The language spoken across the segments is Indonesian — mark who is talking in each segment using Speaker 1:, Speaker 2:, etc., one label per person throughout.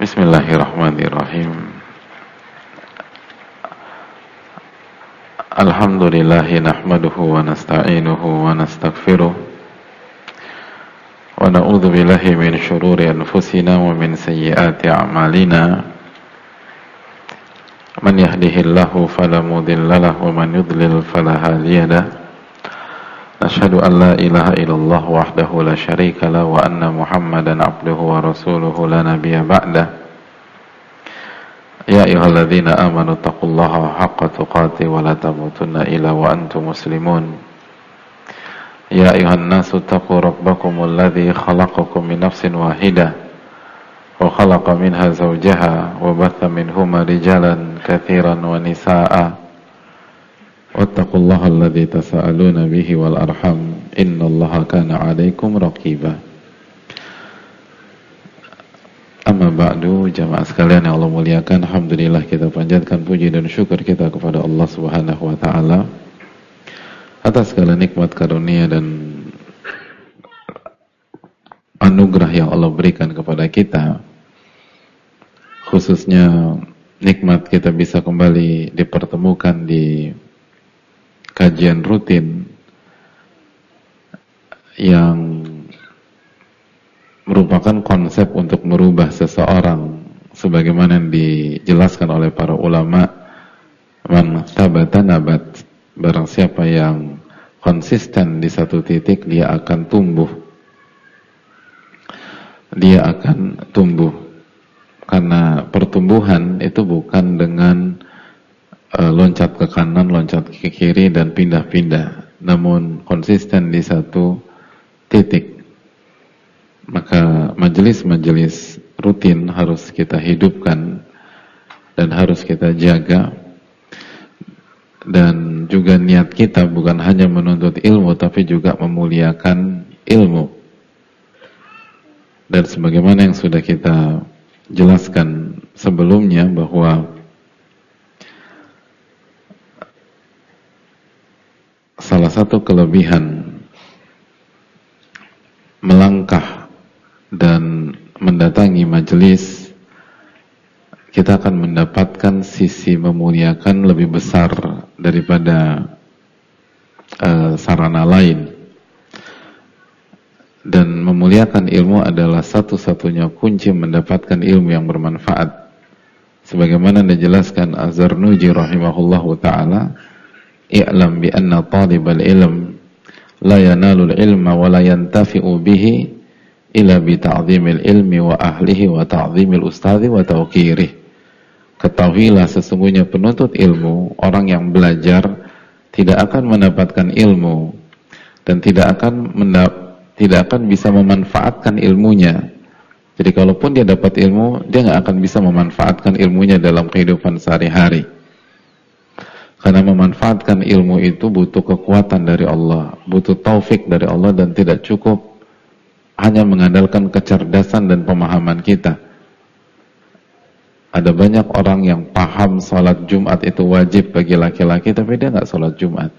Speaker 1: Bismillahirrahmanirrahim. Alhamdulillahi nahmaduhu wa nasta'inuhu wa nastaghfiruh wa na'udzu billahi min syururi anfusina wa min sayyiati a'malina. Man yahdihillahu fala mudilla lahu wa man yudlil fala hadiya lahu. Nashhadu an la ilaha illallah wahdahu la syarika lahu wa anna Muhammadan abduhu wa rasuluhu la nabiyya ba'dah. Ya ayyuhalladzina amanu taqullaha haqqa tuqatih wa la tamutunna illa wa antum muslimun. Ya ayyuhan nasu taqu rabbakumul ladzi khalaqakum min nafsin wahidah wa khalaqa minha zawjaha wa batha minhuma rijalan katsiran wa nisaa'a. Wattaqullaha alladzi tasaaluna bihi wal arham innallaha kana 'alaikum raqiba. Amma ba'du, jamaah sekalian yang Allah muliakan, alhamdulillah kita panjatkan puji dan syukur kita kepada Allah Subhanahu wa taala atas segala nikmat karunia dan anugerah yang Allah berikan kepada kita, khususnya nikmat kita bisa kembali dipertemukan di kajian rutin yang merupakan konsep untuk merubah seseorang sebagaimana yang dijelaskan oleh para ulama, man thabata nabat, barang siapa yang konsisten di satu titik dia akan tumbuh, karena pertumbuhan itu bukan dengan loncat ke kanan, loncat ke kiri dan pindah-pindah, namun konsisten di satu titik. Maka majelis-majelis rutin harus kita hidupkan dan harus kita jaga, dan juga niat kita bukan hanya menuntut ilmu tapi juga memuliakan ilmu. Dan sebagaimana yang sudah kita jelaskan sebelumnya bahwa salah satu kelebihan melangkah dan mendatangi majelis, kita akan mendapatkan sisi memuliakan lebih besar daripada sarana lain. Dan memuliakan ilmu adalah satu-satunya kunci mendapatkan ilmu yang bermanfaat. Sebagaimana dijelaskan Az-Zarnuji rahimahullahu ta'ala, i'lam bi anna talibal ilm la yanalul ilma wa la yantafi'u bihi illa bi ta'zimil ilmi wa ahlihi wa ta'zimil ustadhi wa tawqirih. Ketahuilah sesungguhnya penuntut ilmu, orang yang belajar, tidak akan mendapatkan ilmu dan tidak akan bisa memanfaatkan ilmunya. Jadi kalaupun dia dapat ilmu, dia nggak akan bisa memanfaatkan ilmunya dalam kehidupan sehari-hari. Karena memanfaatkan ilmu itu butuh kekuatan dari Allah, butuh taufik dari Allah, dan tidak cukup hanya mengandalkan kecerdasan dan pemahaman kita. Ada banyak orang yang paham sholat Jumat itu wajib bagi laki-laki, tapi dia nggak sholat Jumat.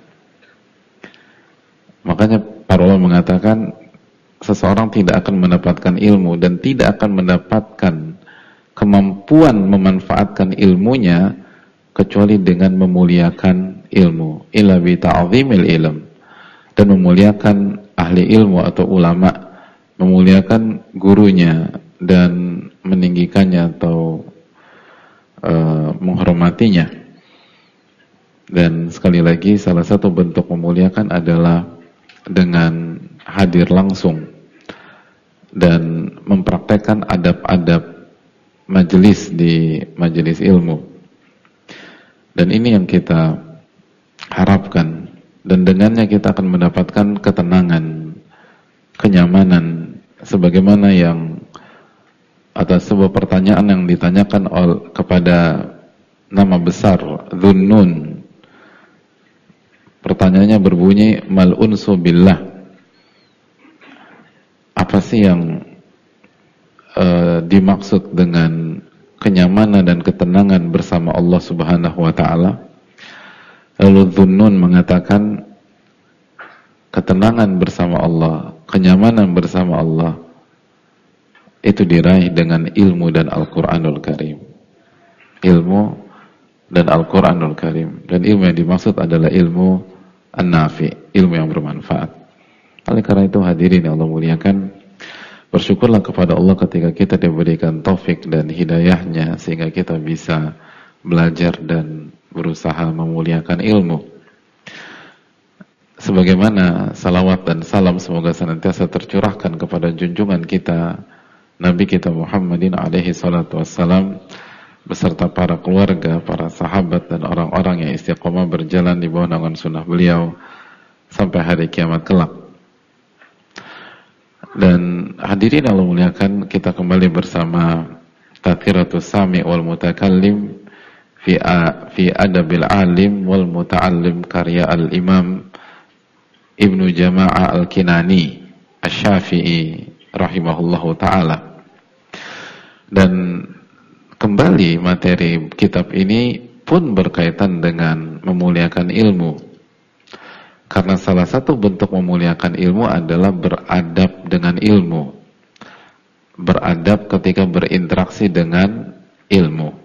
Speaker 1: Makanya para ulama mengatakan seseorang tidak akan mendapatkan ilmu dan tidak akan mendapatkan kemampuan memanfaatkan ilmunya kecuali dengan memuliakan ilmu, illa bi ta'zimil ilm, dan memuliakan ahli ilmu atau ulama, memuliakan gurunya dan meninggikannya atau menghormatinya. Dan sekali lagi, salah satu bentuk memuliakan adalah dengan hadir langsung dan mempraktekkan adab-adab majelis di majelis ilmu. Dan ini yang kita harapkan, dan dengannya kita akan mendapatkan ketenangan, kenyamanan, sebagaimana yang atas sebuah pertanyaan yang ditanyakan kepada nama besar Dhunnun. Pertanyaannya berbunyi, mal unsu billah, apa sih yang dimaksud dengan kenyamanan dan ketenangan bersama Allah Subhanahu wa ta'ala? Lalu Dhunnun mengatakan, ketenangan bersama Allah, kenyamanan bersama Allah itu diraih dengan ilmu dan Al-Quranul Karim. Ilmu dan Al-Quranul Karim. Dan ilmu yang dimaksud adalah ilmu an-nafi, ilmu yang bermanfaat. Oleh karena itu hadirin yang Allah muliakan, bersyukurlah kepada Allah ketika kita diberikan taufik dan hidayahnya sehingga kita bisa belajar dan berusaha memuliakan ilmu. Sebagaimana salawat dan salam semoga senantiasa tercurahkan kepada junjungan kita Nabi kita Muhammadin alaihi salatu wassalam beserta para keluarga, para sahabat dan orang-orang yang istiqomah berjalan di bawah naungan sunnah beliau sampai hari kiamat kelak. Dan hadirin Allah muliakan, kita kembali bersama Tadhkiratus Sami' wal Mutakallim fi Adabil Alim wal Muta'allim karya Al-Imam Ibnu Jama'ah Al-Kinani Asy-Syafi'i rahimahullahu ta'ala. Dan kembali materi kitab ini pun berkaitan dengan memuliakan ilmu. Karena salah satu bentuk memuliakan ilmu adalah beradab dengan ilmu. Beradab ketika berinteraksi dengan ilmu.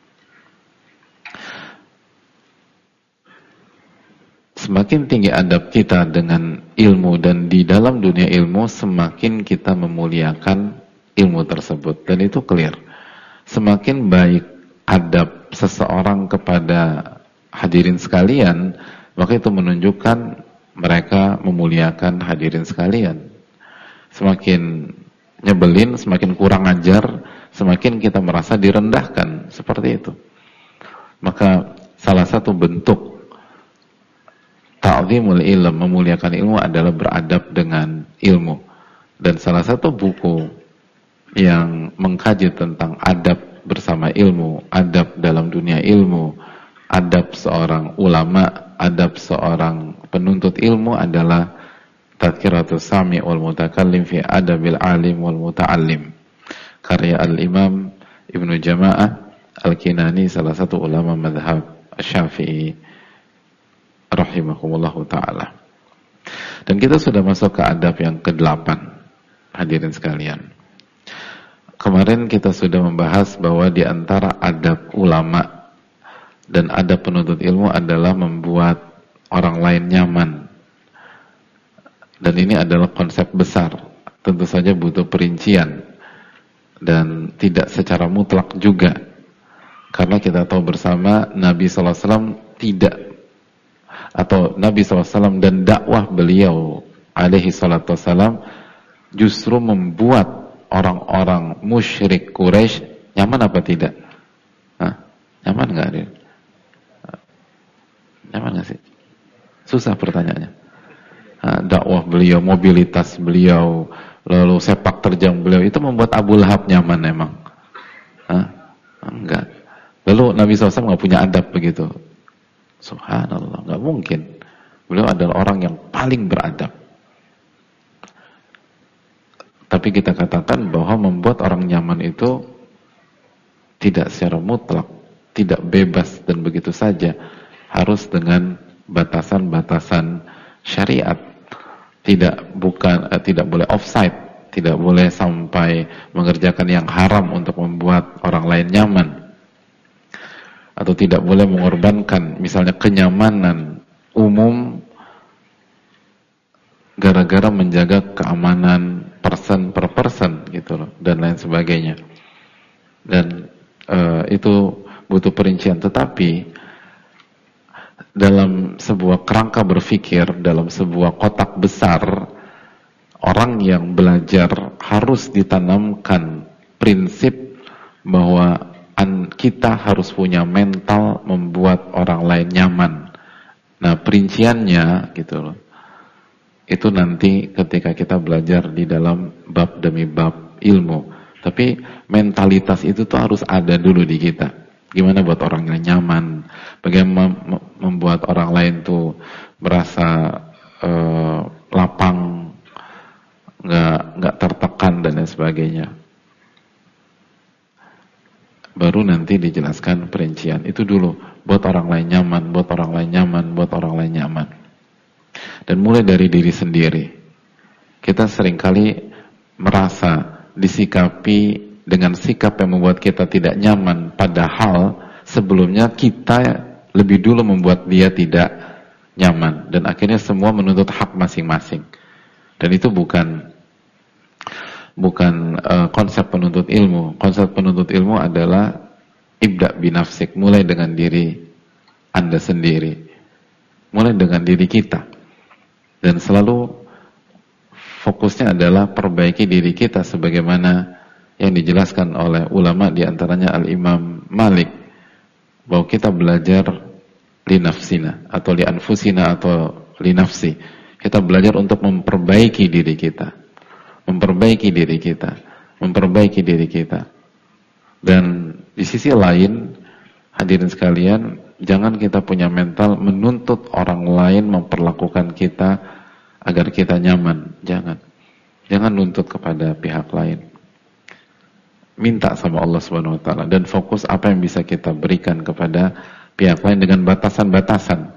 Speaker 1: Semakin tinggi adab kita dengan ilmu dan di dalam dunia ilmu, semakin kita memuliakan ilmu tersebut. Dan itu clear. Semakin baik adab seseorang kepada hadirin sekalian, maka itu menunjukkan mereka memuliakan hadirin sekalian. Semakin nyebelin, semakin kurang ajar, semakin kita merasa direndahkan. Seperti itu. Maka salah satu bentuk ta'zimul ilm, memuliakan ilmu adalah beradab dengan ilmu. Dan salah satu buku yang mengkaji tentang adab bersama ilmu, adab dalam dunia ilmu, adab seorang ulama, adab seorang penuntut ilmu adalah Tadhkiratus Sami' wal Mutakallim fi Adabil Alim wal Muta'allim karya Al-Imam Ibnu Jama'ah Al-Kinani, salah satu ulama mazhab Asy-Syafi'i rahimahumullahu ta'ala. Dan kita sudah masuk ke adab yang ke-8 hadirin sekalian. Kemarin kita sudah membahas bahwa di antara adab ulama dan adab penuntut ilmu adalah membuat orang lain nyaman. Dan ini adalah konsep besar, tentu saja butuh perincian dan tidak secara mutlak juga. Karena kita tahu bersama Nabi SAW tidak, atau Nabi SAW dan dakwah beliau alaihi salatu wassalam justru membuat orang-orang musyrik Quraisy nyaman apa tidak? Hah? Nyaman nggak dia? Nyaman nggak sih? Susah pertanyaannya. Dakwah beliau, mobilitas beliau, lalu sepak terjang beliau itu membuat Abu Lahab nyaman emang? Hah? Enggak. Lalu Nabi SAW nggak punya adab begitu? Subhanallah, nggak mungkin. Beliau adalah orang yang paling beradab. Tapi kita katakan bahwa membuat orang nyaman itu tidak secara mutlak, tidak bebas dan begitu saja, harus dengan batasan-batasan syariat. Tidak boleh offside, tidak boleh sampai mengerjakan yang haram untuk membuat orang lain nyaman. Atau tidak boleh mengorbankan misalnya kenyamanan umum gara-gara menjaga keamanan person per person gitu loh, dan lain sebagainya. Dan itu butuh perincian. Tetapi dalam sebuah kerangka berpikir, dalam sebuah kotak besar, orang yang belajar harus ditanamkan prinsip bahwa kita harus punya mental membuat orang lain nyaman. Nah, perinciannya gitu loh, itu nanti ketika kita belajar di dalam bab demi bab ilmu. Tapi mentalitas itu tuh harus ada dulu di kita. Gimana buat orang yang nyaman, bagaimana membuat orang lain tuh merasa lapang, nggak tertekan dan lain sebagainya. Baru nanti dijelaskan perincian. Itu dulu, buat orang lain nyaman, buat orang lain nyaman, buat orang lain nyaman. Dan mulai dari diri sendiri. Kita seringkali merasa disikapi dengan sikap yang membuat kita tidak nyaman, padahal sebelumnya kita lebih dulu membuat dia tidak nyaman, dan akhirnya semua menuntut hak masing-masing. Dan itu bukan konsep penuntut ilmu. Konsep penuntut ilmu adalah ibda binafsik, mulai dengan diri Anda sendiri, mulai dengan diri kita, dan selalu fokusnya adalah perbaiki diri kita sebagaimana yang dijelaskan oleh ulama, diantaranya Al-Imam Malik, bahwa kita belajar li nafsina atau li anfusina atau li nafsi. Kita belajar untuk memperbaiki diri kita, memperbaiki diri kita, memperbaiki diri kita. Dan di sisi lain, hadirin sekalian, jangan kita punya mental menuntut orang lain memperlakukan kita agar kita nyaman. Jangan nuntut kepada pihak lain. Minta sama Allah Subhanahu wa taala dan fokus apa yang bisa kita berikan kepada pihak lain dengan batasan-batasan.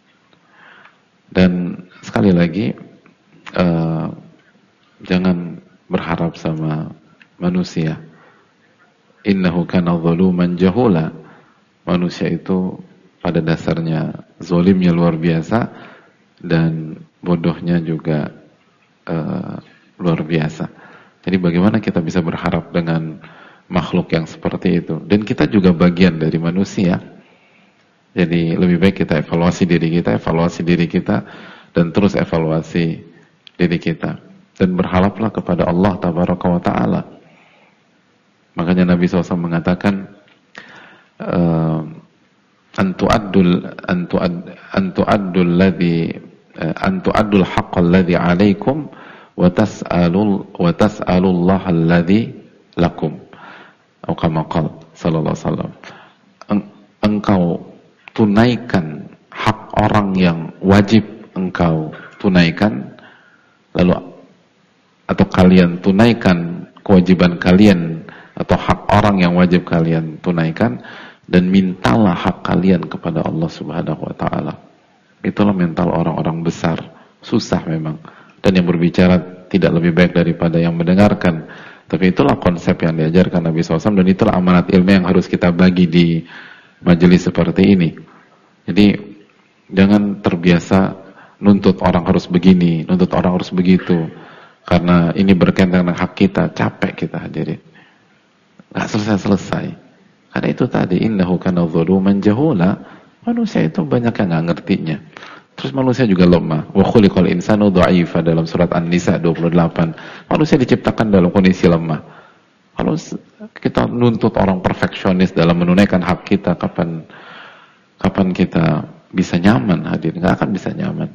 Speaker 1: Dan sekali lagi, jangan berharap sama manusia. Innahu kana zaluman jahula. Manusia itu pada dasarnya zalimnya luar biasa dan bodohnya juga luar biasa. Jadi bagaimana kita bisa berharap dengan makhluk yang seperti itu? Dan kita juga bagian dari manusia. Jadi lebih baik kita evaluasi diri kita, dan terus evaluasi diri kita. Dan berharaplah kepada Allah Tabaraka wa Ta'ala. Makanya Nabi SAW mengatakan, antu'addul haqqal ladzi 'alaikum wa tas'alullaha alladzi lakum. Atau kama qala sallallahu alaihi wasallam. Engkau tunaikan hak orang yang wajib engkau tunaikan, lalu atau kalian tunaikan kewajiban kalian atau hak orang yang wajib kalian tunaikan, dan mintalah hak kalian kepada Allah Subhanahu wa taala. Itulah mental orang-orang besar. Susah memang. Dan yang berbicara tidak lebih baik daripada yang mendengarkan. Tapi itulah konsep yang diajarkan Nabi SAW, dan itulah amanat ilmu yang harus kita bagi di majelis seperti ini. Jadi jangan terbiasa nuntut orang harus begini, nuntut orang harus begitu, karena ini berkaitan dengan hak kita. Capek kita hadirin, nggak selesai-selesai. Karena itu tadi, innahu kana zaluman jahula. Manusia itu banyak yang nggak ngertinya. Terus manusia juga lemah. Wa khuliqal insanu dha'ifa, dalam surat An-Nisa 28. Manusia diciptakan dalam kondisi lemah. Kalau kita nuntut orang perfeksionis dalam menunaikan hak kita, kapan kita bisa nyaman hadirin? Nggak akan bisa nyaman.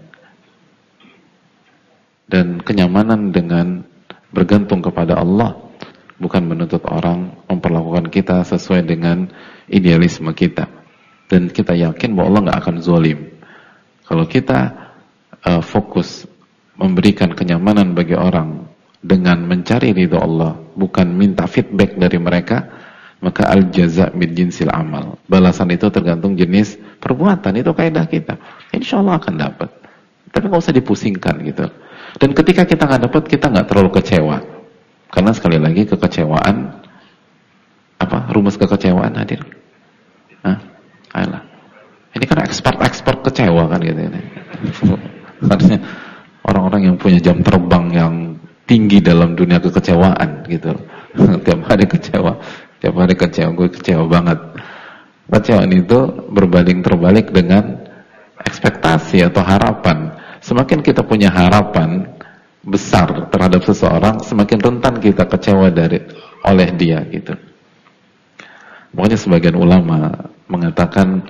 Speaker 1: Dan kenyamanan dengan bergantung kepada Allah, bukan menuntut orang memperlakukan kita sesuai dengan idealisme kita. Dan kita yakin bahwa Allah nggak akan zalim. Kalau kita fokus memberikan kenyamanan bagi orang dengan mencari ridho Allah, bukan minta feedback dari mereka, maka al-jaza' min jinsil amal. Balasan itu tergantung jenis perbuatan. Itu kaidah kita. Insya Allah akan dapat. Tapi nggak usah dipusingkan gitu. Dan ketika kita nggak dapat, kita nggak terlalu kecewa. Karena sekali lagi kekecewaan, rumus kekecewaan hadir. Ayolah. Ini kan ekspor kecewa kan gitu ini. Artinya orang-orang yang punya jam terbang yang tinggi dalam dunia kekecewaan gitu. Tiap hari kecewa, gue kecewa banget. Kecewaan itu berbanding terbalik dengan ekspektasi atau harapan. Semakin kita punya harapan besar terhadap seseorang, semakin rentan kita kecewa oleh dia gitu. Makanya sebagian ulama mengatakan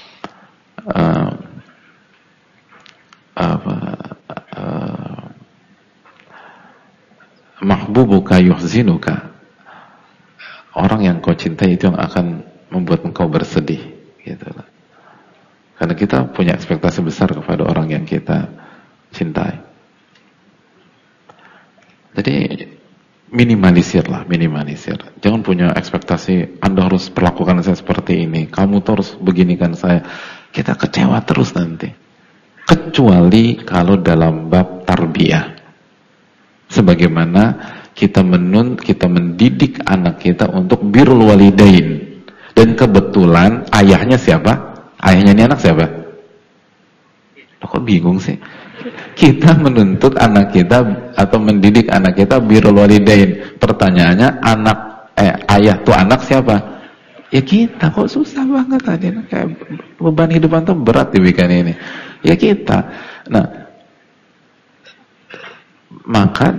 Speaker 1: mahbubuka yuhzinuka, orang yang kau cintai itu yang akan membuat engkau bersedih gitu. Karena kita punya ekspektasi besar kepada orang yang kita cintai. Jadi minimalisir. Jangan punya ekspektasi Anda harus perlakukan saya seperti ini, kamu terus beginikan saya. Kita kecewa terus nanti. Kecuali kalau dalam bab tarbiyah. Sebagaimana kita mendidik anak kita untuk birrul walidain. Dan kebetulan ayahnya siapa? Ayahnya ini anak siapa? Kok bingung sih? Kita menuntut anak kita atau mendidik anak kita birrul walidain. Pertanyaannya, ayah tuh anak siapa? Ya kita. Kok susah banget tadi? Kayak beban hidup antum berat dibikin ini. Ya kita. Nah, maka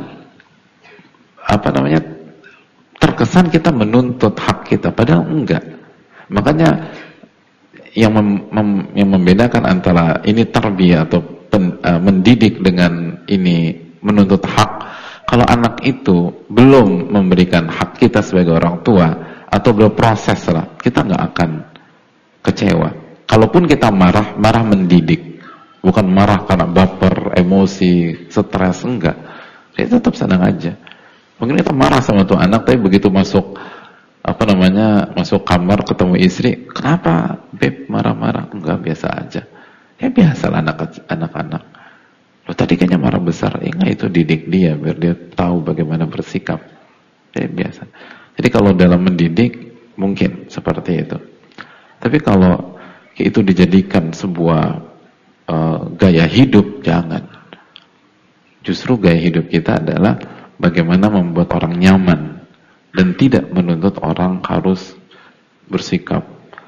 Speaker 1: terkesan kita menuntut hak kita, padahal enggak. Makanya yang membedakan antara ini tarbiyah atau mendidik dengan ini menuntut hak. Kalau anak itu belum memberikan hak kita sebagai orang tua atau berproses lah, kita nggak akan kecewa. Kalaupun kita marah mendidik, bukan marah karena baper, emosi, stres, enggak. Kita tetap senang aja. Mungkin kita marah sama tuh anak, tapi begitu masuk masuk kamar ketemu istri, kenapa beb marah-marah? Enggak, biasa aja. Ya biasalah anak-anak. Loh tadi kayaknya marah besar. Enggak, itu didik dia biar dia tahu bagaimana bersikap. Ya biasa. Jadi kalau dalam mendidik mungkin seperti itu. Tapi kalau itu dijadikan sebuah gaya hidup, jangan. Justru gaya hidup kita adalah bagaimana membuat orang nyaman dan tidak menuntut orang harus bersikap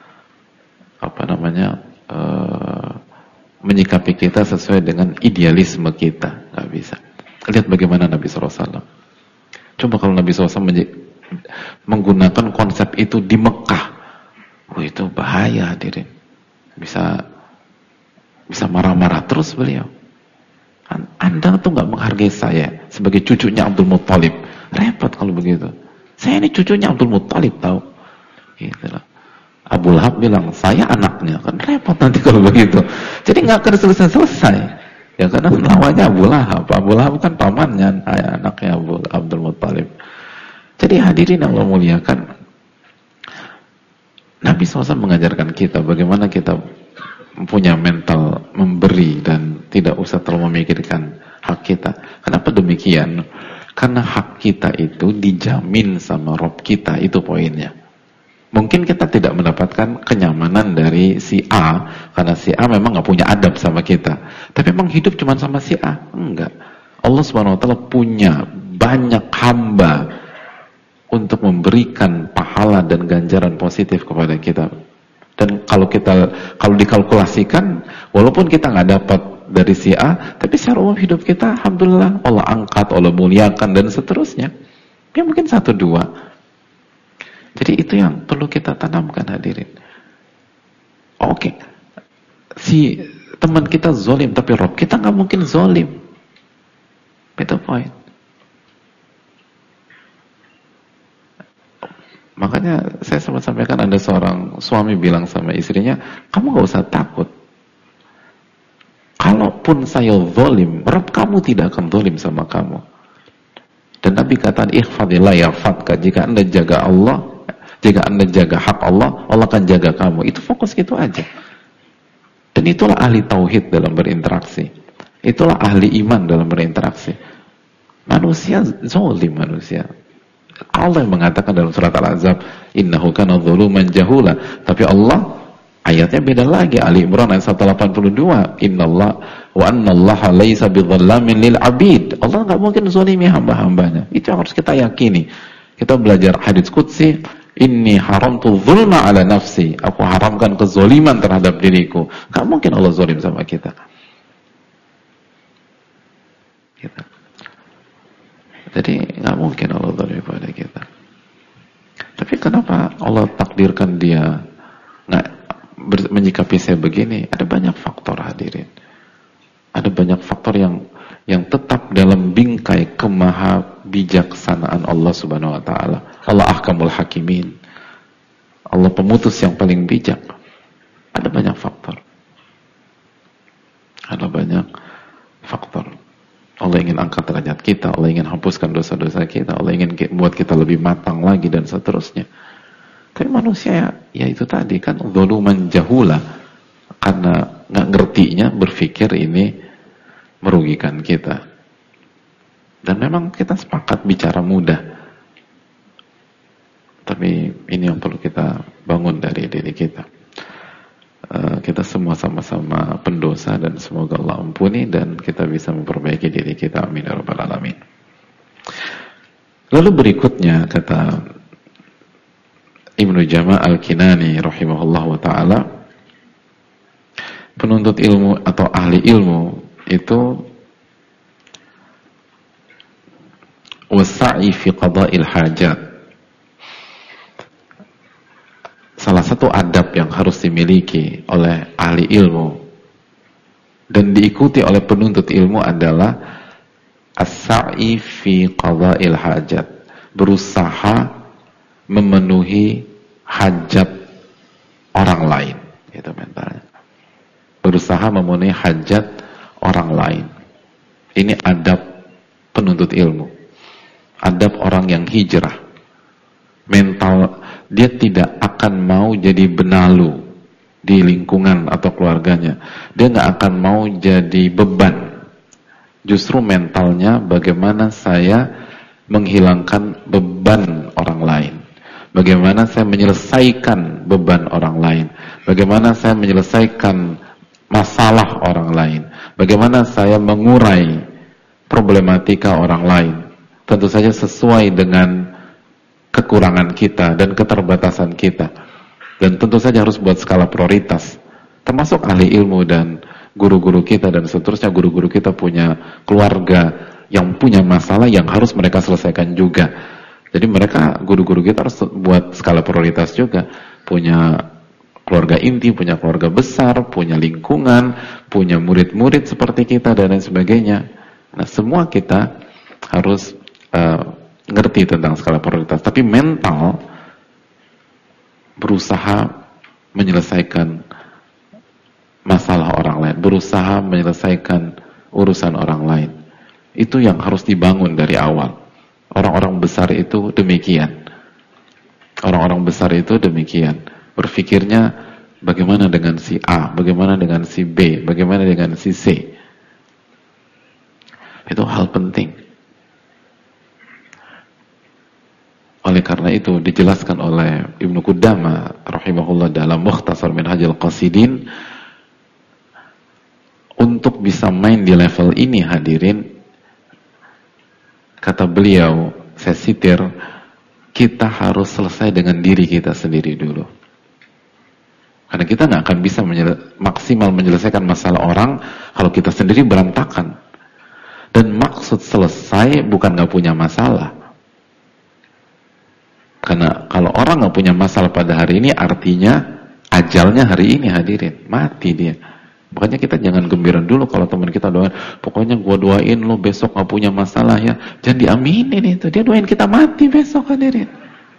Speaker 1: menyikapi kita sesuai dengan idealisme kita. Nggak bisa. Lihat bagaimana Nabi SAW. Coba kalau Nabi SAW menggunakan konsep itu di Mekah, itu bahaya hadirin. Bisa marah-marah terus beliau. Anda tuh nggak menghargai saya sebagai cucunya Abdul Muttalib. Repot kalau begitu. Saya ini cucunya Abdul Muttalib, tahu? Itulah. Abu Lahab bilang, saya anaknya. Kan repot nanti kalau begitu. Jadi nggak akan selesai. Ya karena namanya Abu Lahab. Abu Lahab kan pamannya, anaknya Abdul Muttalib. Jadi hadirin yang Allah muliakan, Nabi SAW mengajarkan kita bagaimana kita punya mental memberi dan tidak usah terlalu memikirkan hak kita. Kenapa demikian? Karena hak kita itu dijamin sama Rob kita, itu poinnya. Mungkin kita tidak mendapatkan kenyamanan dari si A, karena si A memang nggak punya adab sama kita. Tapi memang hidup cuma sama si A? Enggak. Allah Subhanahu Wa Taala punya banyak hamba untuk memberikan pahala dan ganjaran positif kepada kita. Dan kalau dikalkulasikan, walaupun kita nggak dapat dari si A, tapi secara umum hidup kita, alhamdulillah, Allah angkat, Allah muliakan, dan seterusnya. Ya mungkin 1-2. Jadi itu yang perlu kita tanamkan hadirin. Oke, si teman kita zolim, tapi Rob kita nggak mungkin zolim. Itu poin. Makanya saya sempat sampaikan, ada seorang suami bilang sama istrinya, kamu gak usah takut. Kalaupun saya zalim, Rabb kamu tidak akan zalim sama kamu. Dan Nabi katakan, ihfadillah yahfadka. Jika Anda jaga Allah, jika Anda jaga hak Allah, Allah akan jaga kamu. Itu fokus gitu aja. Dan itulah ahli tauhid dalam berinteraksi. Itulah ahli iman dalam berinteraksi. Manusia zalim manusia. Allah yang mengatakan dalam surat Al-Ahzab, innahu kana dzaluman jahula. Tapi Allah ayatnya beda lagi. Ali Imran ayat 182, innallah wa annallaha laisa bidzallamin lil abid. Allah enggak mungkin zalimi hamba-hambanya. Itu yang harus kita yakini. Kita belajar hadits qudsi, inni haramtu dzulma ala nafsi. Aku haramkan kezaliman terhadap diriku. Enggak mungkin Allah zalim sama kita. Gitu. Jadi nggak mungkin Allah zalim pada kita. Tapi kenapa Allah takdirkan dia nggak menyikapi saya begini? Ada banyak faktor hadirin. Ada banyak faktor yang tetap dalam bingkai kemaha bijaksanaan Allah Subhanahu Wa Taala. Allah ahkamul hakimin. Allah pemutus yang paling bijak. Ada banyak faktor. Ada banyak faktor. Allah ingin angkat derajat kita, Allah ingin hapuskan dosa-dosa kita, Allah ingin buat kita lebih matang lagi dan seterusnya. Tapi manusia ya itu tadi kan zaluman jahula, karena nggak ngertinya berpikir ini merugikan kita. Dan memang kita sepakat bicara mudah, tapi ini yang perlu kita bangun dari diri kita. Kita semua sama-sama pendosa dan semoga Allah ampuni dan kita bisa memperbaiki diri kita. Amin ya rabbal alamin. Lalu berikutnya kata Ibnu Jama' Al-Kinani rahimahullah wa ta'ala, penuntut ilmu atau ahli ilmu itu wasa'i fi qada'il hajat. Salah satu adab yang harus dimiliki oleh ahli ilmu dan diikuti oleh penuntut ilmu adalah as-sa'i fi qada'il hajat, berusaha memenuhi hajat orang lain. Itu mentalnya, berusaha memenuhi hajat orang lain. Ini adab penuntut ilmu, adab orang yang hijrah. Mental dia tidak akan mau jadi benalu di lingkungan atau keluarganya. Dia nggak akan mau jadi beban. Justru mentalnya bagaimana saya menghilangkan beban orang lain, bagaimana saya menyelesaikan beban orang lain, bagaimana saya menyelesaikan masalah orang lain, bagaimana saya mengurai problematika orang lain. Tentu saja sesuai dengan kekurangan kita dan keterbatasan kita, dan tentu saja harus buat skala prioritas. Termasuk ahli ilmu dan guru-guru kita dan seterusnya. Guru-guru kita punya keluarga yang punya masalah yang harus mereka selesaikan juga. Jadi mereka, guru-guru kita harus buat skala prioritas juga. Punya keluarga inti, punya keluarga besar, punya lingkungan, punya murid-murid seperti kita dan lain sebagainya. Nah, semua kita harus ngerti tentang skala prioritas, tapi mental berusaha menyelesaikan masalah orang lain, berusaha menyelesaikan urusan orang lain. Itu yang harus dibangun dari awal. Orang-orang besar itu demikian. Orang-orang besar itu demikian. Berpikirnya bagaimana dengan si A, bagaimana dengan si B, bagaimana dengan si C. Itu hal penting. Oleh karena itu dijelaskan oleh Ibnu Qudamah rahimahullah dalam Mukhtasar Minhajul Qasidin, untuk bisa main di level ini hadirin, kata beliau, saya sitir, kita harus selesai dengan diri kita sendiri dulu. Karena kita nggak akan bisa maksimal menyelesaikan masalah orang kalau kita sendiri berantakan. Dan maksud selesai bukan nggak punya masalah. Karena kalau orang nggak punya masalah pada hari ini, artinya ajalnya hari ini hadirin, mati dia. Makanya kita jangan gembira dulu kalau teman kita doain, pokoknya gua doain lo besok nggak punya masalah ya. Jangan diaminin itu, dia doain kita mati besok hadirin.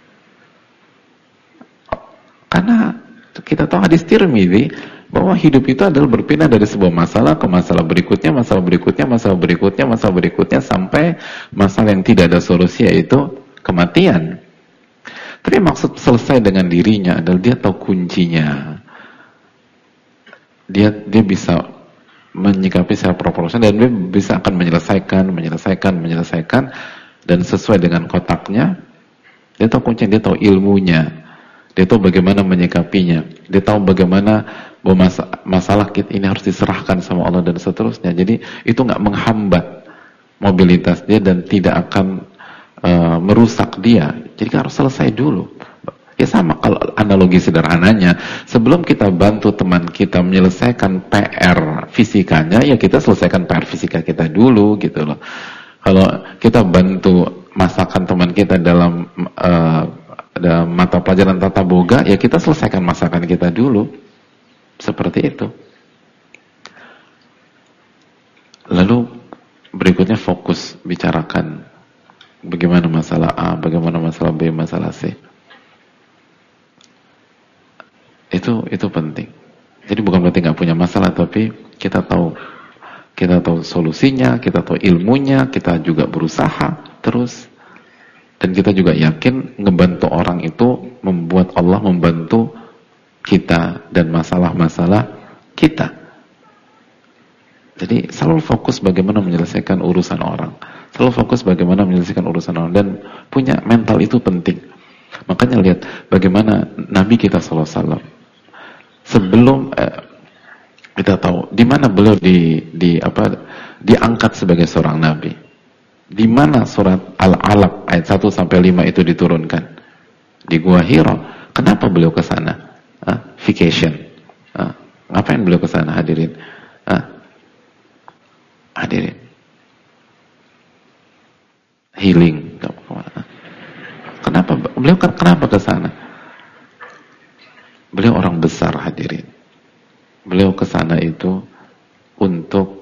Speaker 1: Karena kita tahu hadis Tirmidzi bahwa hidup itu adalah berpindah dari sebuah masalah ke masalah berikutnya, masalah berikutnya, masalah berikutnya, masalah berikutnya, sampai masalah yang tidak ada solusi, yaitu kematian. Tapi maksud selesai dengan dirinya adalah dia tahu kuncinya. Dia bisa menyikapi secara proporsional dan dia bisa akan menyelesaikan dan sesuai dengan kotaknya. Dia tahu kuncinya, dia tahu ilmunya, dia tahu bagaimana menyikapinya, dia tahu bagaimana bahwa masalah kita ini harus diserahkan sama Allah dan seterusnya. Jadi itu nggak menghambat mobilitas dia dan tidak akan merusak dia. Jadi harus selesai dulu. Ya sama, kalau analogi sederhananya, sebelum kita bantu teman kita menyelesaikan PR fisikanya, ya kita selesaikan PR fisika kita dulu gitu loh. Kalau kita bantu masakan teman kita dalam mata pelajaran tata boga, ya kita selesaikan masakan kita dulu. Seperti itu. Lalu berikutnya fokus bicarakan bagaimana masalah A, bagaimana masalah B, masalah C. Itu penting. Jadi bukan berarti nggak punya masalah, tapi kita tahu solusinya, kita tahu ilmunya, kita juga berusaha terus, dan kita juga yakin ngebantu orang itu membuat Allah membantu kita dan masalah-masalah kita. Jadi selalu fokus bagaimana menyelesaikan urusan orang, selalu fokus bagaimana menyelesaikan urusan orang, dan punya mental itu penting. Makanya lihat bagaimana Nabi kita SAW sebelum kita tahu di mana beliau diangkat sebagai seorang nabi. Di mana surat Al-Alaq ayat 1 sampai 5 itu diturunkan? Di Gua Hira. Kenapa beliau ke sana? Vacation. Ngapain beliau ke sana, hadirin? Hadirin. Healing. Kenapa beliau kenapa ke sana? Beliau orang besar, hadirin. Beliau ke sana itu untuk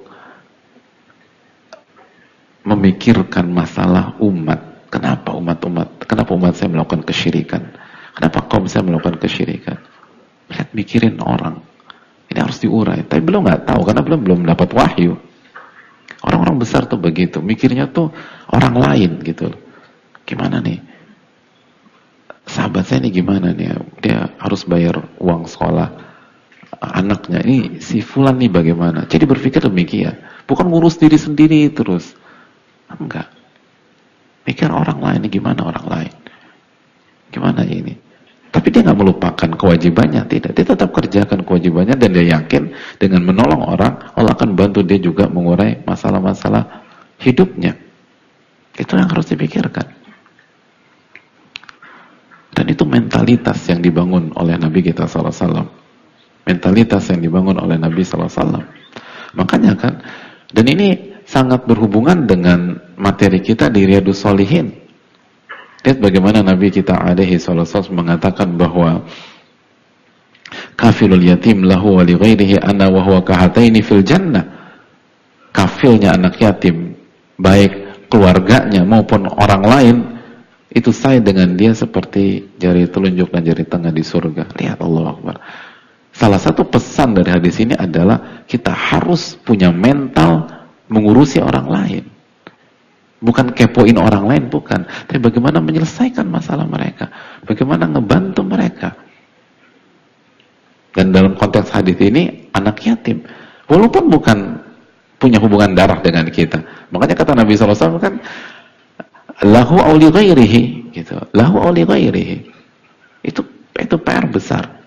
Speaker 1: memikirkan masalah umat. Kenapa Kenapa umat saya melakukan kesyirikan? Kenapa kaum saya melakukan kesyirikan? Lihat, mikirin orang. Ini harus diurai. Tapi beliau nggak tahu karena belum dapat wahyu. Orang-orang besar tuh begitu, mikirnya tuh orang lain gitu. Gimana nih? Sahabat saya ini gimana nih? Dia harus bayar uang sekolah anaknya. Ini si fulan nih bagaimana? Jadi berpikir demikian. Bukan ngurus diri sendiri terus. Enggak. Mikir orang lain, ini gimana orang lain? Gimana ini? Tapi dia nggak melupakan kewajibannya, tidak. Dia tetap kerjakan kewajibannya dan dia yakin dengan menolong orang, Allah akan bantu dia juga mengurai masalah-masalah hidupnya. Itu yang harus dipikirkan. Dan itu mentalitas yang dibangun oleh Nabi kita SAW. Mentalitas yang dibangun oleh Nabi SAW. Makanya kan, dan ini sangat berhubungan dengan materi kita di Riyadhus Shalihin. Lihat bagaimana Nabi kita alaihi sallallahu mengatakan bahwa kafilul yatim lahu wa li ghairihi ana wa huwa kahataini fil jannah. Kafilnya anak yatim, baik keluarganya maupun orang lain, itu saya dengan dia seperti jari telunjuk dan jari tengah di surga. Lihat, Allahu Akbar. Salah satu pesan dari hadis ini adalah kita harus punya mental mengurusi orang lain. Bukan kepoin orang lain, bukan. Tapi bagaimana menyelesaikan masalah mereka. Bagaimana ngebantu mereka. Dan dalam konteks hadis ini, anak yatim. Walaupun bukan punya hubungan darah dengan kita. Makanya kata Nabi SAW kan, lahu awli ghairihi. Gitu. Lahu awli ghairihi. Itu PR besar.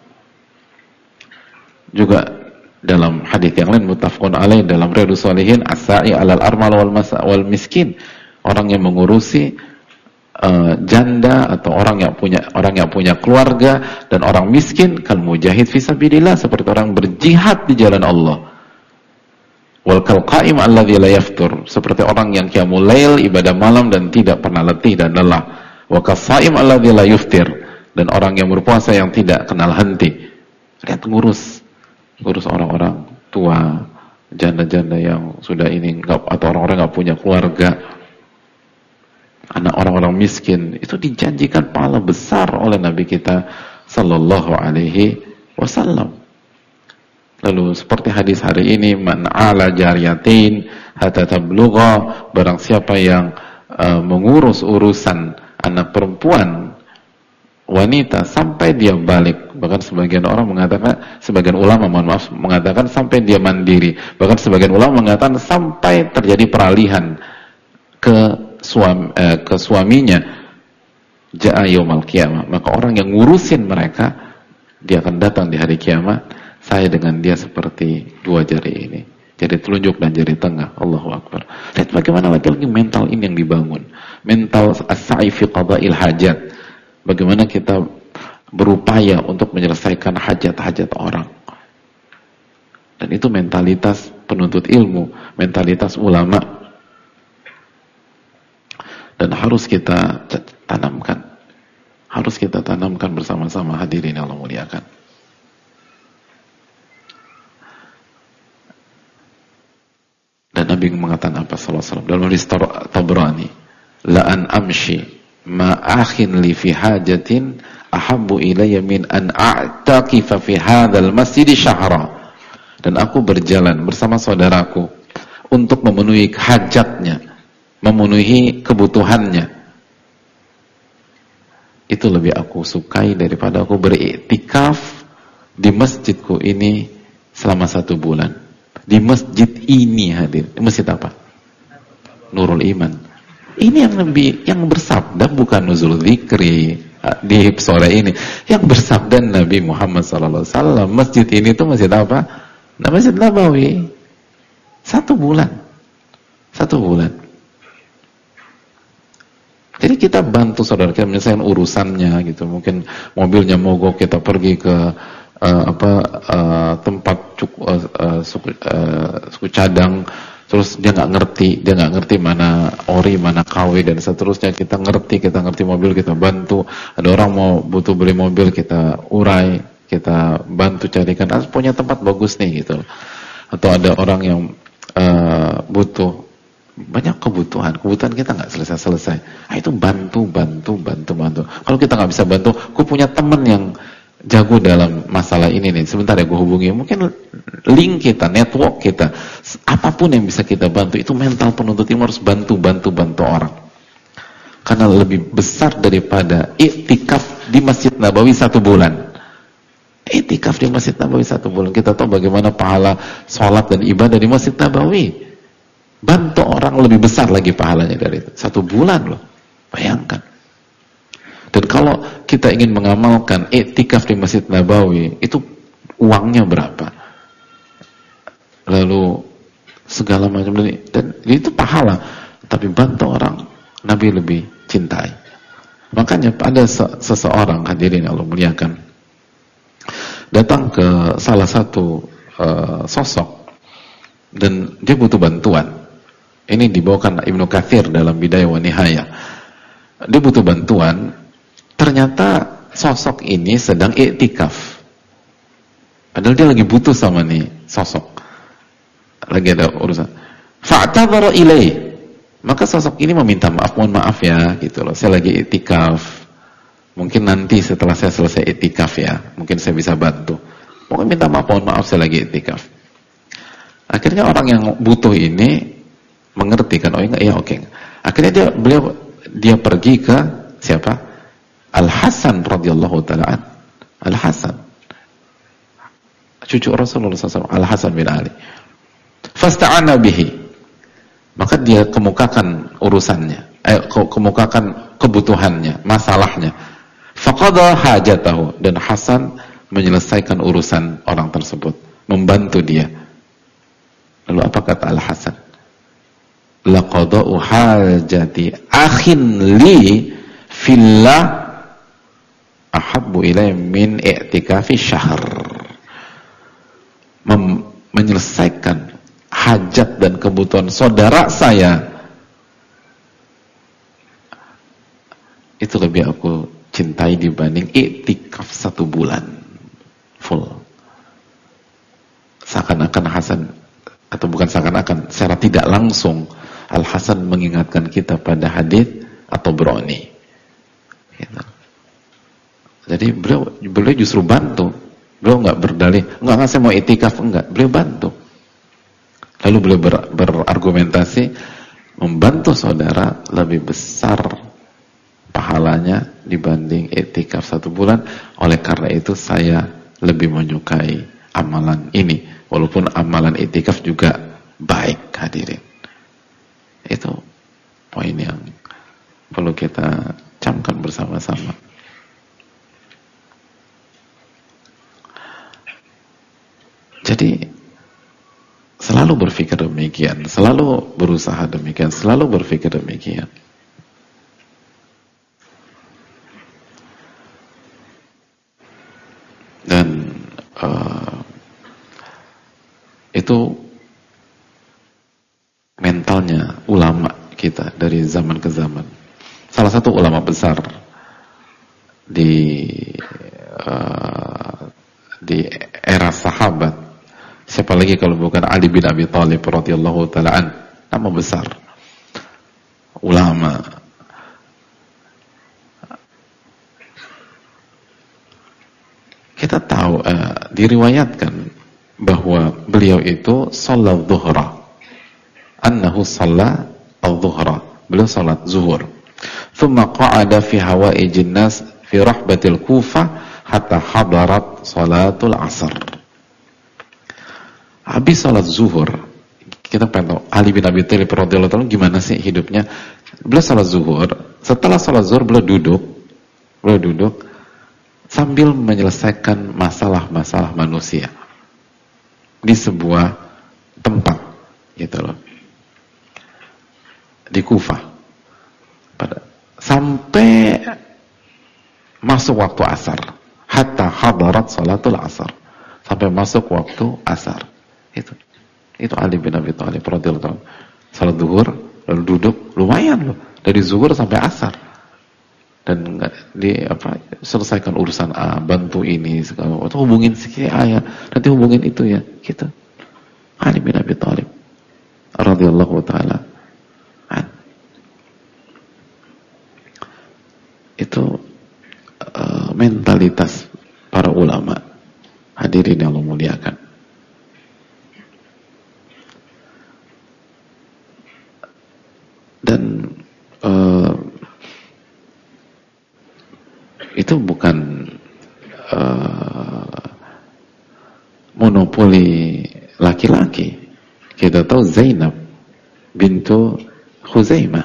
Speaker 1: Juga dalam hadis yang lain muttafaqun alaih dalam Riyadhus Shalihin, as-sa'i 'alal armal wal miskin, orang yang mengurusi janda atau orang yang punya keluarga dan orang miskin, kal mujahid fi sabilillah, seperti orang berjihad di jalan Allah. Wal kal qa'im alladzi la yaftur, seperti orang yang qiyamul lail, ibadah malam dan tidak pernah letih dan lelah. Wa kas-sha'im alladzi la yuftir, dan orang yang berpuasa yang tidak kenal henti. Lihat, ngurus orang-orang tua, janda-janda yang sudah ini atau orang-orang nggak punya keluarga, anak orang-orang miskin, itu dijanjikan pahala besar oleh Nabi kita sallallahu alaihi wasallam. Lalu seperti hadis hari ini, man ala jariyatin hatta tablugha, barang siapa yang mengurus urusan anak perempuan wanita sampai dia balik. Bahkan sebagian orang mengatakan, sebagian ulama mengatakan sampai dia mandiri. Bahkan sebagian ulama mengatakan sampai terjadi peralihan ke suaminya, ja'a yaumal qiyamah. Maka orang yang ngurusin mereka, dia akan datang di hari kiamat, saya dengan dia seperti dua jari ini, jari telunjuk dan jari tengah. Allahu Akbar. Lihat bagaimana lagi-lagi mental ini yang dibangun. Mental as-sa'i fi qada'il hajat. Bagaimana kita berupaya untuk menyelesaikan hajat-hajat orang. Dan itu mentalitas penuntut ilmu, mentalitas ulama. Dan harus kita tanamkan. Harus kita tanamkan bersama-sama, hadirin yang Allah muliakan. Dan Nabi mengatakan apa sallallahu alaihi wasallam dalam hadis Tabrani, la an amshi ma akhin li fi hajatin ahabbu ilayya min an a'taqifa fi hadzal masjid syahra. Dan aku berjalan bersama saudaraku untuk memenuhi hajatnya, memenuhi kebutuhannya. Itu lebih aku sukai daripada aku beriktikaf di masjidku ini selama 1 bulan. Di masjid ini hadir. Masjid apa? Nurul Iman. Ini yang bersabda bukan nuzul zikri di sore ini. Yang bersabda Nabi Muhammad SAW. Masjid ini tuh masjid apa? Masjid Nabawi. 1 bulan. 1 bulan. Jadi kita bantu saudara kita menyelesaikan urusannya gitu. Mungkin mobilnya mogok, kita pergi ke tempat suku cadang, terus dia nggak ngerti mana ori, mana KW dan seterusnya. Kita ngerti mobil, kita bantu. Ada orang mau butuh beli mobil, kita urai, kita bantu carikan. Punya tempat bagus nih gitu. Atau ada orang yang butuh banyak kebutuhan kita nggak selesai. Itu bantu. Kalau kita nggak bisa bantu, aku punya teman yang jago dalam masalah ini nih, sebentar ya gue hubungi. Mungkin link kita, network kita, apapun yang bisa kita bantu. Itu mental penuntut ilmu, harus bantu orang. Karena lebih besar daripada iktikaf di Masjid Nabawi 1 bulan. Iktikaf di Masjid Nabawi 1 bulan, kita tahu bagaimana pahala sholat dan ibadah di Masjid Nabawi. Bantu orang lebih besar lagi pahalanya dari itu. 1 bulan loh, bayangkan. Dan kalau kita ingin mengamalkan iktikaf di Masjid Nabawi, itu uangnya berapa? Lalu segala macam dan itu pahala. Tapi bantu orang, Nabi lebih cintai. Makanya ada seseorang, hadirin Allah muliakan, datang ke salah satu sosok dan dia butuh bantuan. Ini dibawakan Ibnu Katsir dalam Bidayah wa Nihayah. Dia butuh bantuan. Ternyata sosok ini sedang iktikaf. Padahal dia lagi butuh sama nih sosok. Lagi ada urusan. Fa'tadhara ilaih. Maka sosok ini meminta maaf, mohon maaf ya, gitu loh. Saya lagi iktikaf. Mungkin nanti setelah saya selesai iktikaf ya, mungkin saya bisa bantu. Pokoknya minta maaf, mohon maaf, saya lagi iktikaf. Akhirnya orang yang butuh ini mengerti kan, oh iya oke. Akhirnya dia pergi ke siapa? Al-Hasan radhiyallahu taala an. Al-Hasan, cucu Rasulullah SAW, Al-Hasan bin Ali. Fasta'ana bihi. Maka dia kemukakan urusannya, kemukakan kebutuhannya, masalahnya. Faqada hajatahu, dan Hasan menyelesaikan urusan orang tersebut, membantu dia. Lalu apa kata Al-Hasan? Laqada'u hajati akhin li fillah ahabbu ilayya min i'tikafi syahr. Menyelesaikan hajat dan kebutuhan saudara saya itu lebih aku cintai dibanding i'tikaf 1 bulan full. Seakan-akan Hasan, atau bukan seakan-akan, secara tidak langsung Al-Hasan mengingatkan kita pada hadis atau broni. Gitu. Jadi beliau justru bantu. Beliau nggak berdalih, enggak saya mau itikaf, enggak. Beliau bantu. Lalu beliau berargumentasi, membantu saudara lebih besar pahalanya dibanding itikaf 1 bulan. Oleh karena itu saya lebih menyukai amalan ini, walaupun amalan itikaf juga baik, hadirin. Itu poin yang perlu kita camkan bersama-sama. Jadi selalu berpikir demikian, selalu berusaha demikian, selalu berpikir demikian. Dan itu mentalnya ulama kita dari zaman ke zaman. Salah satu ulama besar di era sahabat, siapa lagi kalau bukan Ali bin Abi Thalib radhiyallahu taala an, nama besar ulama. Kita tahu, diriwayatkan bahwa beliau itu salat zuhra, annahu shalla al-zuhra, beliau salat zuhur, thumma qa'ada fi hawaijin nas fi rahbatil Kufah hatta hadarat salatul asr. Habis sholat zuhur, kita pengen tahu Ali bin Abi Thalib radhiyallahu ta'ala gimana sih hidupnya. Beliau sholat zuhur, setelah sholat zuhur beliau duduk sambil menyelesaikan masalah-masalah manusia di sebuah tempat gitu loh, di Kufah, sampai masuk waktu asar, hatta hadarat salatul asar, sampai masuk waktu asar. Itu Ali bin Abi Thalib radhiyallahu anhu. Salat zuhur lalu duduk, lumayan loh, dari zuhur sampai asar. Dan selesaikan urusan A, bantu ini segala macam, hubungin si A ya, nanti hubungin itu ya, gitu. Ali bin Abi Thalib radhiyallahu taala. Itu mentalitas para ulama. Hadirin yang Allah muliakan. Dan itu bukan monopoli laki-laki. Kita tahu Zainab bintu Khuzaimah,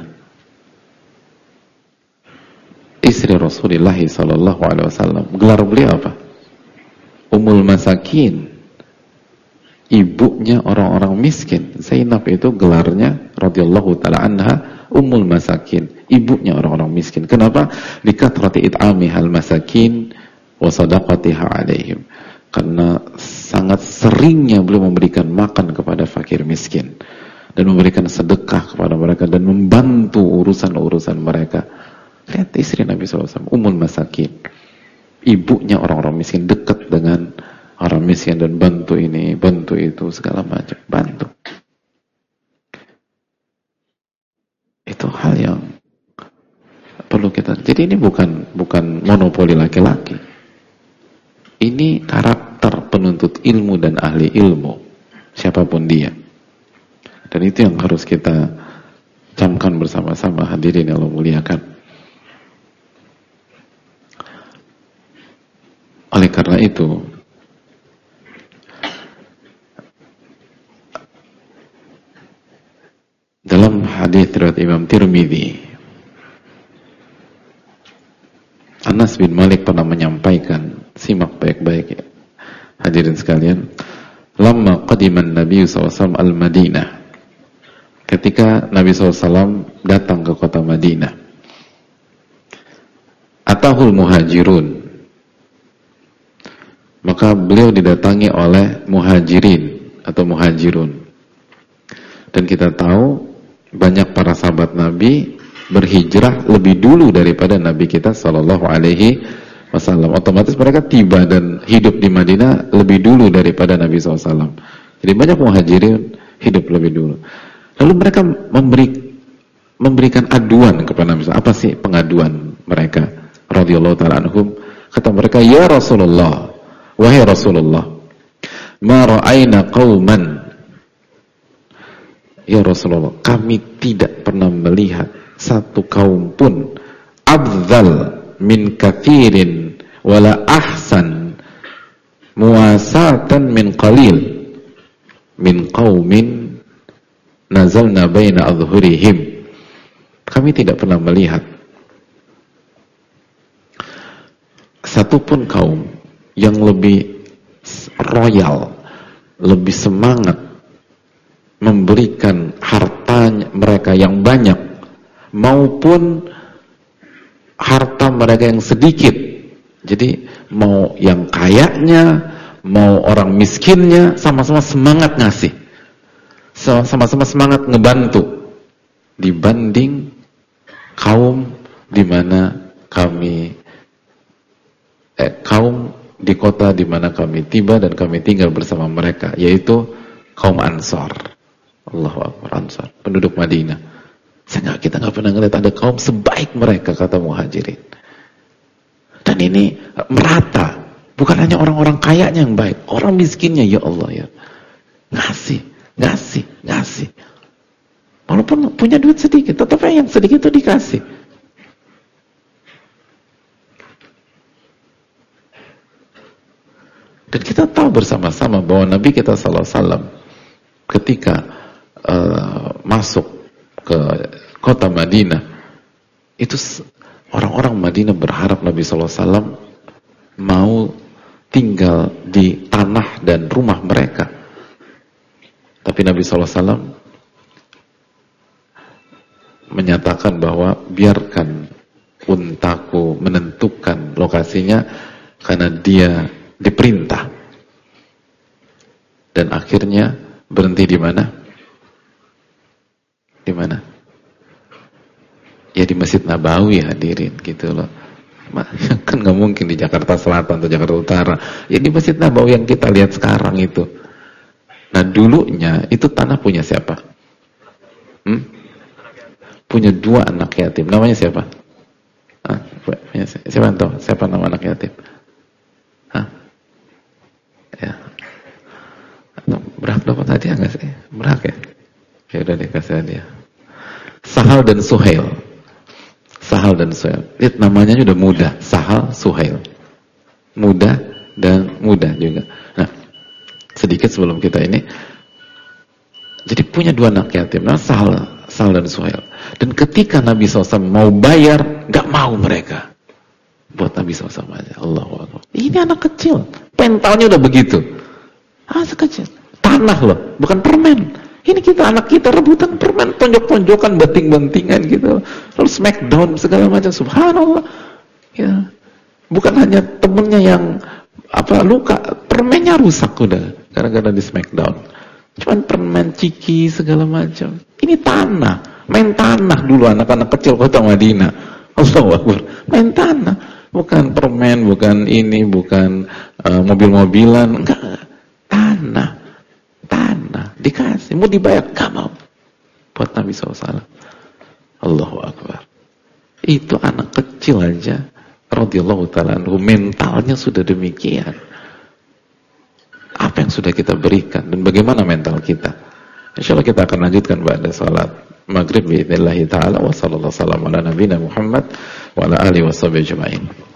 Speaker 1: istri Rasulullah sallallahu alaihi wasallam, gelar beliau apa? Ummul Masakin, ibunya orang-orang miskin. Zainab itu gelarnya radhiyallahu taala anha Ummul Masakin, ibunya orang-orang miskin. Kenapa? Likathrati it'amihal masakin wa sadaqatiha alaihim. Karena sangat seringnya beliau memberikan makan kepada fakir miskin dan memberikan sedekah kepada mereka dan membantu urusan-urusan mereka. Lihat istri Nabi SAW, Ummul Masakin, ibunya orang-orang miskin, dekat dengan orang miskin dan bantu ini, bantu itu, segala macam, bantu. Itu hal yang perlu kita. Jadi ini bukan monopoli laki-laki. Ini karakter penuntut ilmu dan ahli ilmu, siapapun dia. Dan itu yang harus kita camkan bersama-sama, hadirin yang Allah muliakan. Oleh karena itu, dalam hadis riwayat Imam Tirmidzi, Anas bin Malik pernah menyampaikan, simak baik-baik ya, hadirin sekalian, lamma qadiman Nabi SAW al-Madinah, ketika Nabi SAW datang ke kota Madinah, atahul muhajirun, maka beliau didatangi oleh muhajirin atau muhajirun. Dan kita tahu banyak para sahabat Nabi berhijrah lebih dulu daripada Nabi kita sallallahu alaihi wasallam. Otomatis mereka tiba dan hidup di Madinah lebih dulu daripada Nabi SAW. Jadi banyak muhajirin hidup lebih dulu. Lalu mereka memberikan aduan kepada Nabi SAW. Apa sih pengaduan mereka? Radhiyallahu ta'ala anhum. Kata mereka, ya Rasulullah, wahai Rasulullah, ma ra'ayna qauman, ya Rasulullah, kami tidak pernah melihat satu kaum pun afdal min kathirin wala ahsan muwasatan min qalil min qaumin nazalna baina adhurihim. Kami tidak pernah melihat satu pun kaum yang lebih royal, lebih semangat memberikan hartanya mereka yang banyak maupun harta mereka yang sedikit. Jadi mau yang kayanya, mau orang miskinnya, sama-sama semangat ngasih, sama-sama semangat ngebantu, dibanding kaum di mana kami kaum di kota di mana kami tiba dan kami tinggal bersama mereka, yaitu kaum Ansar. Allahu Akbar, Ansar, penduduk Madinah. Kita nggak pernah ngeliat ada kaum sebaik mereka, kata muhajirin. Dan ini merata, bukan hanya orang-orang kayanya yang baik, orang miskinnya, ya Allah ya, ngasih. Walaupun punya duit sedikit, tetap yang sedikit itu dikasih. Dan kita tahu bersama-sama bahwa Nabi kita sallallahu alaihi wasallam ketika masuk ke kota Madinah, itu orang-orang Madinah berharap Nabi sallallahu alaihi wasallam mau tinggal di tanah dan rumah mereka. Tapi Nabi sallallahu alaihi wasallam menyatakan bahwa biarkan untaku menentukan lokasinya, karena dia diperintah. Dan akhirnya berhenti di mana? Di mana? Ya di Masjid Nabawi, hadirin, gitu loh. Kan nggak mungkin di Jakarta Selatan atau Jakarta Utara. Ya di Masjid Nabawi yang kita lihat sekarang itu. Nah dulunya itu tanah punya siapa? Punya 2 anak yatim. Namanya siapa? Siapa yang tahu? Siapa nama anak yatim? Ya. Berhak dapat hadiah nggak sih? Berhak ya? Ya udah dikasih hadiah. Sahal dan Suhail. Sahal dan Suhail. Lihat namanya udah mudah. Sahal, Suhail. Mudah dan mudah juga. Nah, sedikit sebelum kita ini. Jadi punya 2 anak yatim. Nah, Sahal dan Suhail. Dan ketika Nabi SAW mau bayar, gak mau mereka. Buat Nabi SAW aja. Allahu Akbar. Ini anak kecil. Pentalnya udah begitu. Sekecil. Tanah loh. Bukan permen. Ini kita, anak kita rebutan permen. Tonjok-tonjokan, banting-bantingan gitu. Lalu smackdown segala macam. Subhanallah. Ya. Bukan hanya temennya yang luka. Permennya rusak udah. Gara-gara di smackdown. Cuman permen, ciki, segala macam. Ini tanah. Main tanah dulu anak-anak kecil kota Madinah. Allahu Akbar. Main tanah. Bukan permen, bukan ini, bukan mobil-mobilan. Enggak. Tanah. Dikasih. Mau dibayar, gak mau. Buat Nabi SAW. Allahu Akbar. Itu anak kecil aja. Radhiyallahu ta'ala anhu. Mentalnya sudah demikian. Apa yang sudah kita berikan dan bagaimana mental kita? Insyaallah kita akan lanjutkan pada salat maghrib biidznillah taala. Wa sallallahu ala nabiyina Muhammad wa ala alihi washabihi ajmain.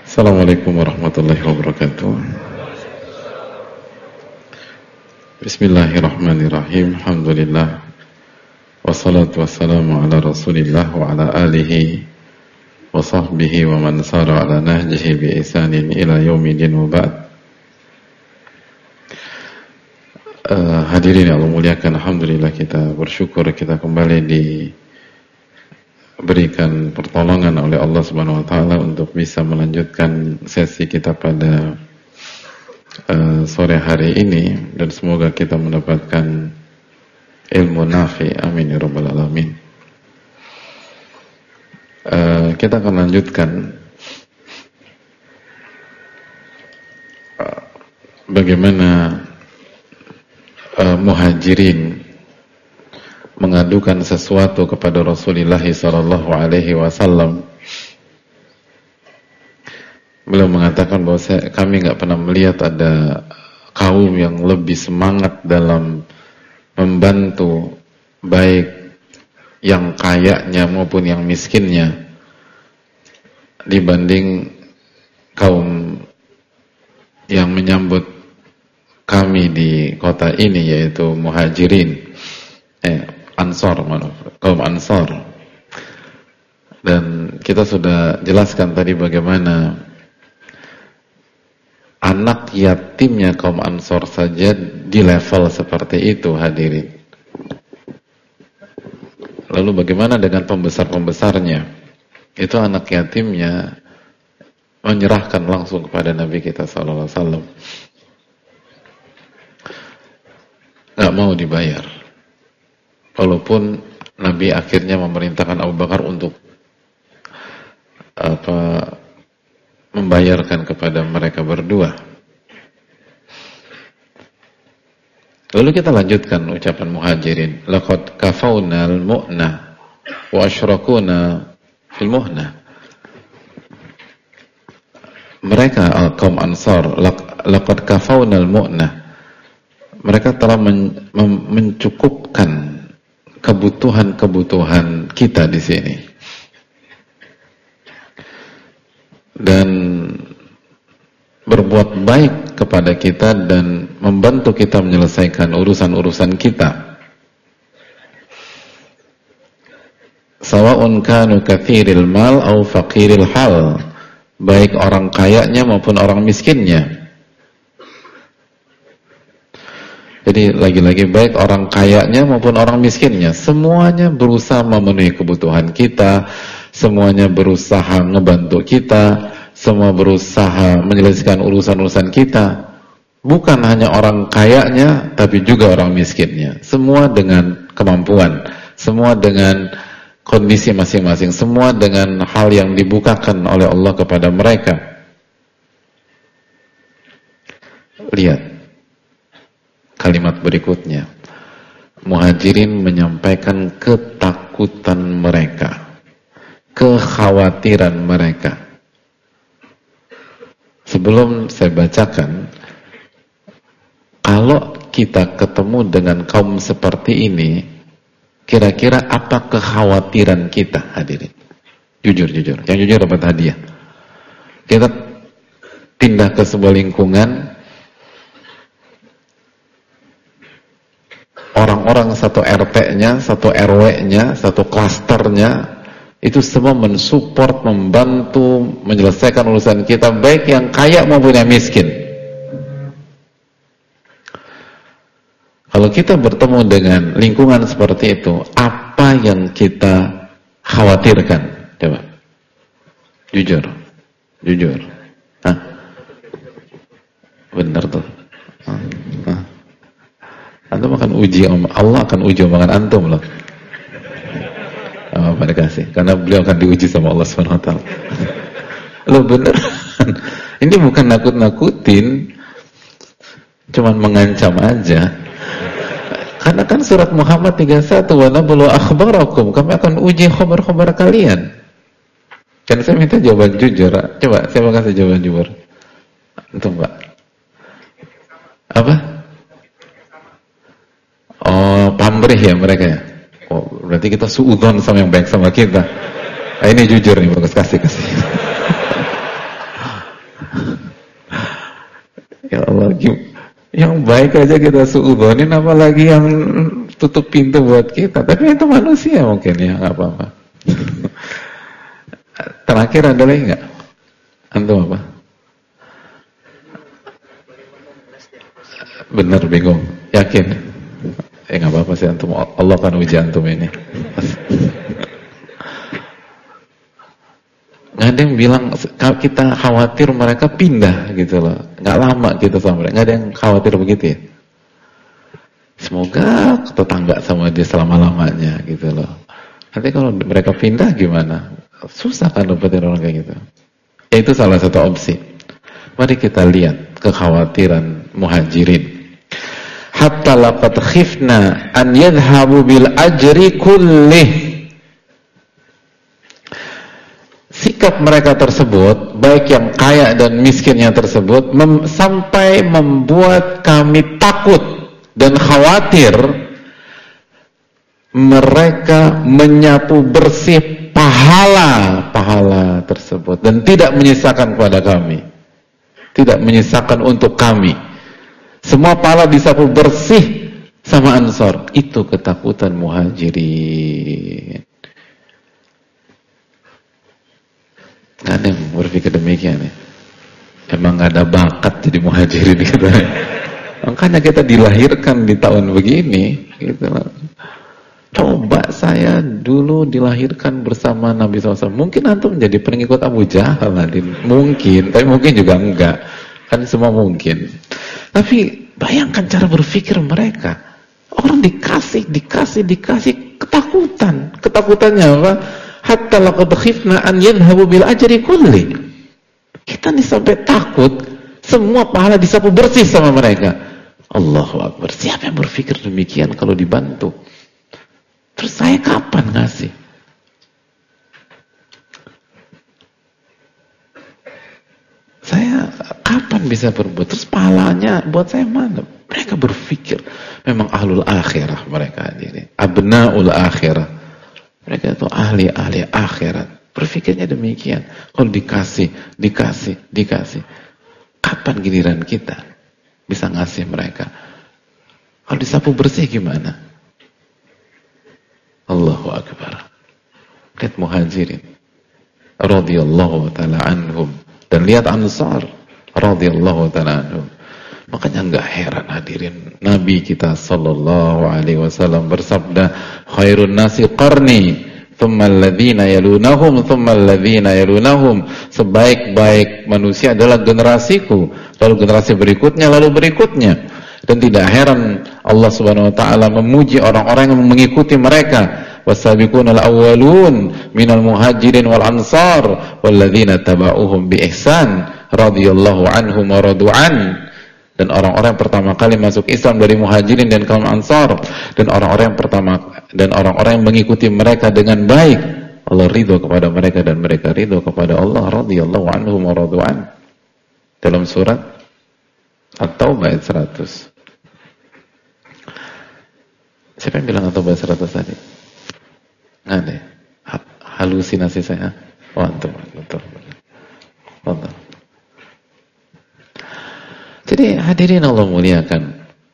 Speaker 1: Assalamualaikum warahmatullahi wabarakatuh. Bismillahirrahmanirrahim. Alhamdulillah. Wassalatu wassalamu ala Rasulillah wa ala alihi wa sahbihi wa man sara ala nahjihi bi ihsanin ila yaumidin wa ba'd. Hadirin yang Allah muliakan, alhamdulillah kita bersyukur kita kembali diberikan pertolongan oleh Allah Subhanahu wa taala untuk bisa melanjutkan sesi kita pada sore hari ini, dan semoga kita mendapatkan ilmu nafi, amin ya rabbal alamin. Kita akan lanjutkan bagaimana muhajirin mengadukan sesuatu kepada Rasulullah sallallahu alaihi wasallam. Beliau mengatakan bahwa kami nggak pernah melihat ada kaum yang lebih semangat dalam membantu baik yang kayanya maupun yang miskinnya dibanding kaum yang menyambut kami di kota ini, yaitu muhajirin, Ansor, kaum Ansor. Dan kita sudah jelaskan tadi bagaimana anak yatimnya kaum Ansor saja di level seperti itu, hadirin. Lalu bagaimana dengan pembesar-pembesarnya? Itu anak yatimnya menyerahkan langsung kepada Nabi kita sallallahu alaihi wasallam. Gak mau dibayar. Walaupun Nabi akhirnya memerintahkan Abu Bakar untuk membayarkan kepada mereka berdua. Lalu kita lanjutkan ucapan muhajirin, laqad kafawna al-mu'na wa asyrakuna fil muhna. Mereka kaum Ansar, laqad kafawna al-mu'na, mereka telah mencukupkan kebutuhan-kebutuhan kita di sini. Dan berbuat baik kepada kita dan membantu kita menyelesaikan urusan-urusan kita. Sawa'un kanu katsiril mal au faqiril hal, baik orang kayanya maupun orang miskinnya. Jadi lagi-lagi baik orang kayanya maupun orang miskinnya, semuanya berusaha memenuhi kebutuhan kita, semuanya berusaha ngebantu kita, semua berusaha menyelesaikan urusan-urusan kita. Bukan hanya orang kayanya, tapi juga orang miskinnya. Semua dengan kemampuan, semua dengan kondisi masing-masing, semua dengan hal yang dibukakan oleh Allah kepada mereka. Lihat kalimat berikutnya. Muhajirin menyampaikan ketakutan mereka, kekhawatiran mereka. Sebelum saya bacakan, kalau kita ketemu dengan kaum seperti ini, kira-kira apa kekhawatiran kita, hadirin? Jujur. Yang jujur dapat hadiah. Kita pindah ke sebuah lingkungan, orang-orang satu RT-nya, satu RW-nya, satu klasternya, itu semua mensupport, membantu, menyelesaikan urusan kita, baik yang kaya maupun yang miskin. Kalau kita bertemu dengan lingkungan seperti itu, apa yang kita khawatirkan? Coba. Jujur. Hah? Benar tuh. Antum akan uji, Allah akan uji omongan antum loh. Pada kasih, karena beliau akan diuji sama Allah Subhanahu wa taala. Loh bener. Ini bukan nakut-nakutin, cuman mengancam aja. Karena kan surat Muhammad 31, wa nablu akhbarakum, kami akan uji khabar-khabar kalian. Kan saya minta jawaban jujur. Coba saya mau kasih jawaban jujur. Antum, Pak. Apa? Oh, pamrih ya mereka ya. Oh, berarti kita suudzon sama yang baik sama kita. Nah, ini jujur nih, bagus, kasih. Yang baik aja kita suudzon, apalagi yang tutup pintu buat kita. Tapi itu manusia mungkin ya, nggak apa-apa. Terakhir ada lagi nggak? Antum apa? Benar bingung, yakin? Nggak apa-apa sih antum. Allah kan uji antum ini. Nggak ada yang bilang kita khawatir mereka pindah gitu loh. Nggak lama kita sama mereka. Nggak ada yang khawatir begitu ya. Semoga tetangga sama dia selama-lamanya gitu loh. Nanti kalau mereka pindah gimana? Susah kan dapetin orang kayak gitu. Ya itu salah satu opsi. Mari kita lihat kekhawatiran muhajirin. Hatta laqad khifna an yadhhabu bil ajri kullih. Sikap mereka tersebut, baik yang kaya dan miskinnya tersebut, sampai membuat kami takut dan khawatir mereka menyapu bersih pahala tersebut dan tidak menyisakan kepada kami, tidak menyisakan untuk kami. Semua pahala disapu bersih sama Ansor. Itu ketakutan muhajirin. Gak ada yang berpikir demikian ya. Emang gak ada bakat jadi muhajirin gitu. Makanya kita dilahirkan di tahun begini gitu. Coba saya dulu dilahirkan bersama Nabi SAW. Mungkin antum menjadi pengikut Abu Jahal. Mungkin, tapi mungkin juga enggak. Kan semua mungkin. Tapi bayangkan cara berpikir mereka. Orang dikasih ketakutan. Ketakutannya apa? Hatta laqad khifna an yadhhabu bil ajri kulli. Kita nih sampai takut semua pahala disapu bersih sama mereka. Allahu Akbar. Siapa yang berpikir demikian kalau dibantu? Terus saya kapan ngasih? Saya kapan bisa berbuat? Terus pahalanya buat saya mana? Mereka berpikir memang ahlul akhirah mereka ini. Abnaul akhirah. Mereka itu ahli akhirat. Berpikirnya demikian. Kalau dikasih. Kapan giliran kita bisa ngasih mereka? Kalau disapu bersih gimana? Allahu Akbar. Lihat muhajirin radhiyallahu ta'ala anhum. Dan lihat Ansar radhiyallahu ta'ala anhum. Makanya enggak heran hadirin, Nabi kita sallallahu alaihi wasallam bersabda, khairun nasi qarni, thumma alladhina yalunahum, thumma alladhina yalunahum. Sebaik-baik manusia adalah generasiku, lalu generasi berikutnya, lalu berikutnya. Dan tidak heran Allah Subhanahu wa taala memuji orang-orang yang mengikuti mereka. Wasabiqunal awwalun minal muhajirin wal ansar walladzina tabauhum bi ihsan radhiyallahu anhum wa radu'an. Dan orang-orang yang pertama kali masuk Islam dari muhajirin dan kaum ansar, dan orang-orang yang mengikuti mereka dengan baik, Allah ridho kepada mereka dan mereka ridho kepada Allah radhiyallahu anhum wa radu'an. Dalam surat At-Taubah ayat 100. Siapa yang bilang At-Taubah 100 tadi? Nggak ada. Halusinasi saya. Oh, antum, betul. Betul. Jadi hadirin Allah muliakan,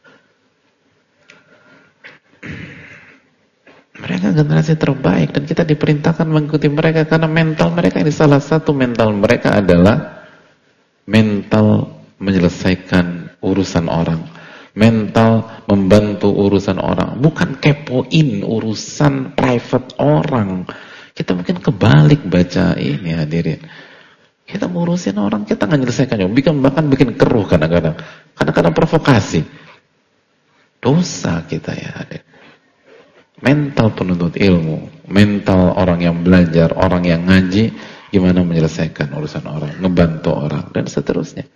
Speaker 1: mereka generasi terbaik dan kita diperintahkan mengikuti mereka karena mental mereka ini, salah satu mental mereka adalah mental menyelesaikan urusan orang, mental membantu urusan orang, bukan kepoin urusan private orang. Kita mungkin kebalik baca ini hadirin. Kita ngurusin orang, kita nggak nyelesaikannya, bahkan bikin keruh kadang-kadang provokasi. Dosa kita ya hadir. Mental penuntut ilmu, mental orang yang belajar, orang yang ngaji, gimana menyelesaikan urusan orang, ngebantu orang, dan seterusnya.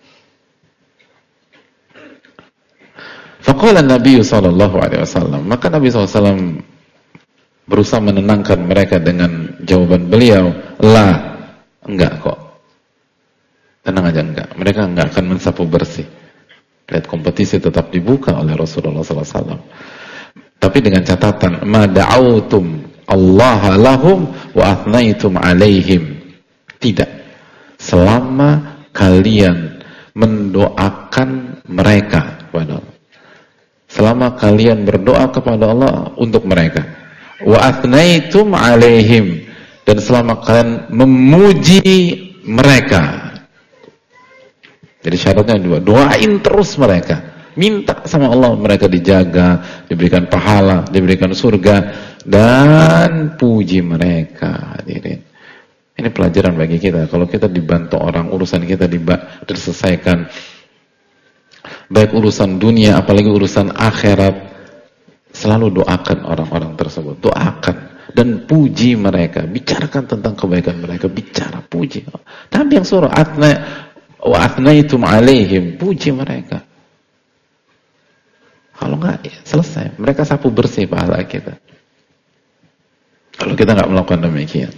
Speaker 1: Faqala Nabi SAW, maka Nabi SAW berusaha menenangkan mereka dengan jawaban beliau, la, enggak kok. Tenang aja, enggak. Mereka enggak akan mensapu bersih. Lihat, kompetisi tetap dibuka oleh Rasulullah SAW. Tapi dengan catatan, ma da'autum Allah lahum wa athnaitum alaihim. Tidak. Selama kalian mendoakan mereka kepada Allah. Selama kalian berdoa kepada Allah untuk mereka. Wa athnaitum alaihim, dan selama kalian memuji mereka. Jadi syaratnya dua, doain terus mereka. Minta sama Allah mereka dijaga, diberikan pahala, diberikan surga, dan puji mereka. Hadirin, ini pelajaran bagi kita. Kalau kita dibantu orang, urusan kita diselesaikan, baik urusan dunia apalagi urusan akhirat, selalu doakan orang-orang tersebut, doakan dan puji mereka, bicarakan tentang kebaikan mereka, bicara, puji. Nabi yang suruh wa athnaitum alaihim, puji mereka. Kalau enggak, selesai, mereka sapu bersih pahala kita. Kalau kita enggak melakukan demikian.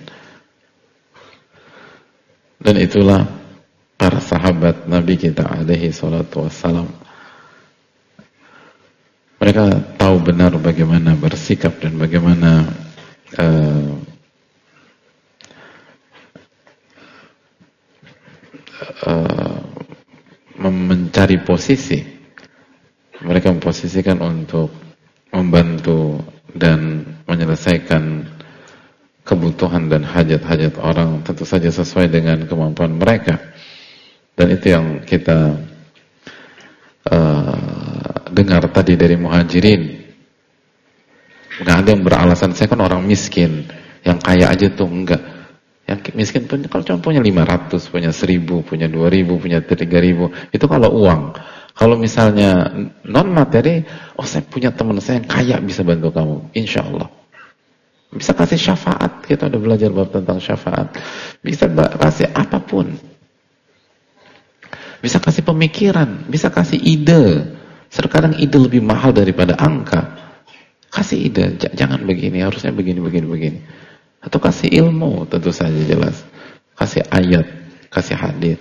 Speaker 1: Dan itulah para sahabat Nabi kita alaihi salatu wassalam. Mereka tahu benar bagaimana bersikap dan bagaimana mencari posisi. Mereka memposisikan untuk membantu dan menyelesaikan kebutuhan dan hajat-hajat orang, tentu saja sesuai dengan kemampuan mereka. Dan itu yang kita dengar tadi dari muhajirin. Nggak ada yang beralasan saya kan orang miskin, yang kaya aja tuh enggak. Yang miskin pun kalau cuma punya 500, punya 1000, punya 2000, punya 3000, itu kalau uang. Kalau misalnya non materi, oh saya punya teman saya yang kaya bisa bantu kamu, insya Allah. Bisa kasih syafaat, kita udah belajar bab tentang syafaat. Bisa kasih apapun. Bisa kasih pemikiran, bisa kasih ide. Sekarang ide lebih mahal daripada angka. Kasih ide, jangan begini, harusnya begini. Atau kasih ilmu, tentu saja jelas. Kasih ayat, kasih hadis.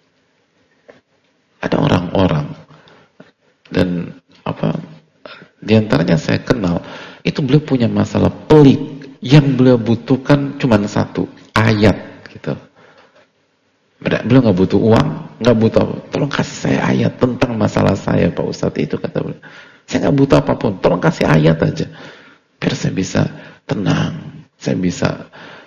Speaker 1: Ada orang-orang, dan di antaranya saya kenal, itu beliau punya masalah pelik, yang beliau butuhkan cuma satu, ayat gitu. Beliau nggak butuh uang, nggak butuh apa. Tolong kasih saya ayat tentang masalah saya, Pak Ustadz, itu kata beliau. Saya nggak butuh apapun, tolong kasih ayat aja, biar saya bisa tenang, saya bisa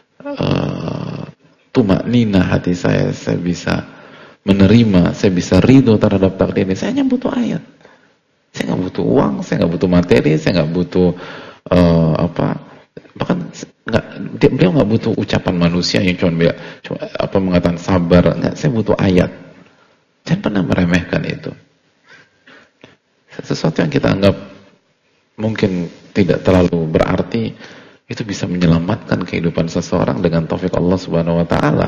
Speaker 1: tumaknina hati saya bisa menerima, saya bisa ridho terhadap takdir ini. Saya hanya butuh ayat. Saya nggak butuh uang, saya nggak butuh materi, saya nggak butuh bahkan beliau nggak butuh ucapan manusia yang cuma mengatakan sabar. Nggak, saya butuh ayat. Jangan pernah meremehkan itu. Sesuatu yang kita anggap mungkin tidak terlalu berarti, itu bisa menyelamatkan kehidupan seseorang dengan taufik Allah Subhanahu wa taala.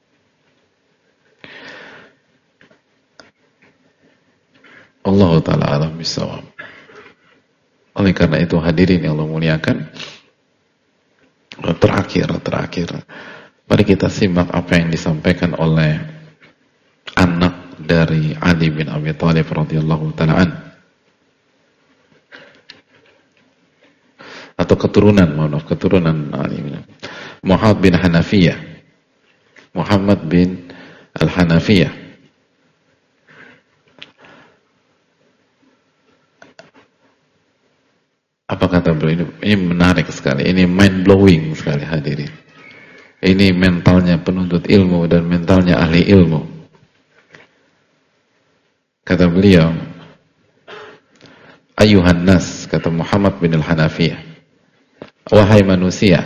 Speaker 1: Allah taala alam bisawab. Oleh karena itu hadirin yang Allah muliakan, terakhir mari kita simak apa yang disampaikan oleh anak dari Ali bin Abi Thalib radhiyallahu taala an, atau keturunan Ali bin Muhammad bin Hanafiyah, Muhammad bin Al-Hanafiyah. Apa kata beliau? Ini menarik sekali, ini mind blowing sekali hadirin. Ini mentalnya penuntut ilmu dan mentalnya ahli ilmu. Kata beliau, ayuhan nas, kata Muhammad bin Al-Hanafiyah, wahai manusia,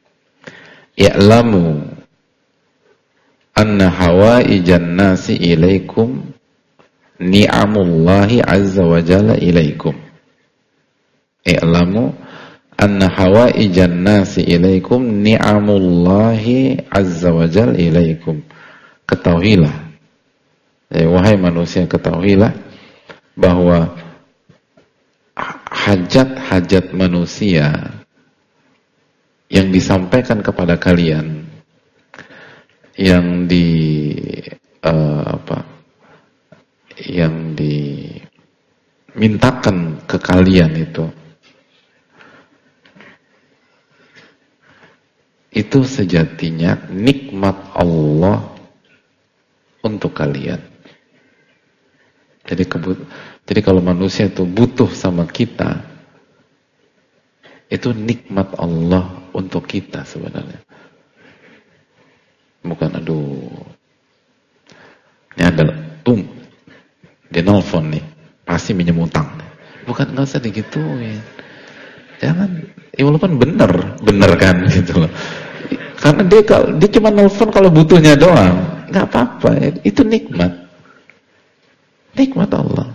Speaker 1: i'lamu anna hawaijan nasi ilaikum ni'amullahi azza wa jalla ilaikum. I'lamu anna hawaijan nasi ilaikum ni'amullahi azza wa jalla ilaikum. Ketahuilah, wahai manusia, ketahuilah bahwa hajat-hajat manusia yang disampaikan kepada kalian, yang dimintakan ke kalian itu sejatinya nikmat jadi Jadi kalau manusia itu butuh sama kita, itu nikmat Allah untuk kita sebenarnya. Bukan aduh, ini adalah dia nelfon nih, pasti minjem utang. Bukan, nggak usah digituin. Jangan, ya walaupun bener kan gitu loh. Karena dia cuma nelfon kalau butuhnya doang, nggak apa-apa. Itu nikmat Allah.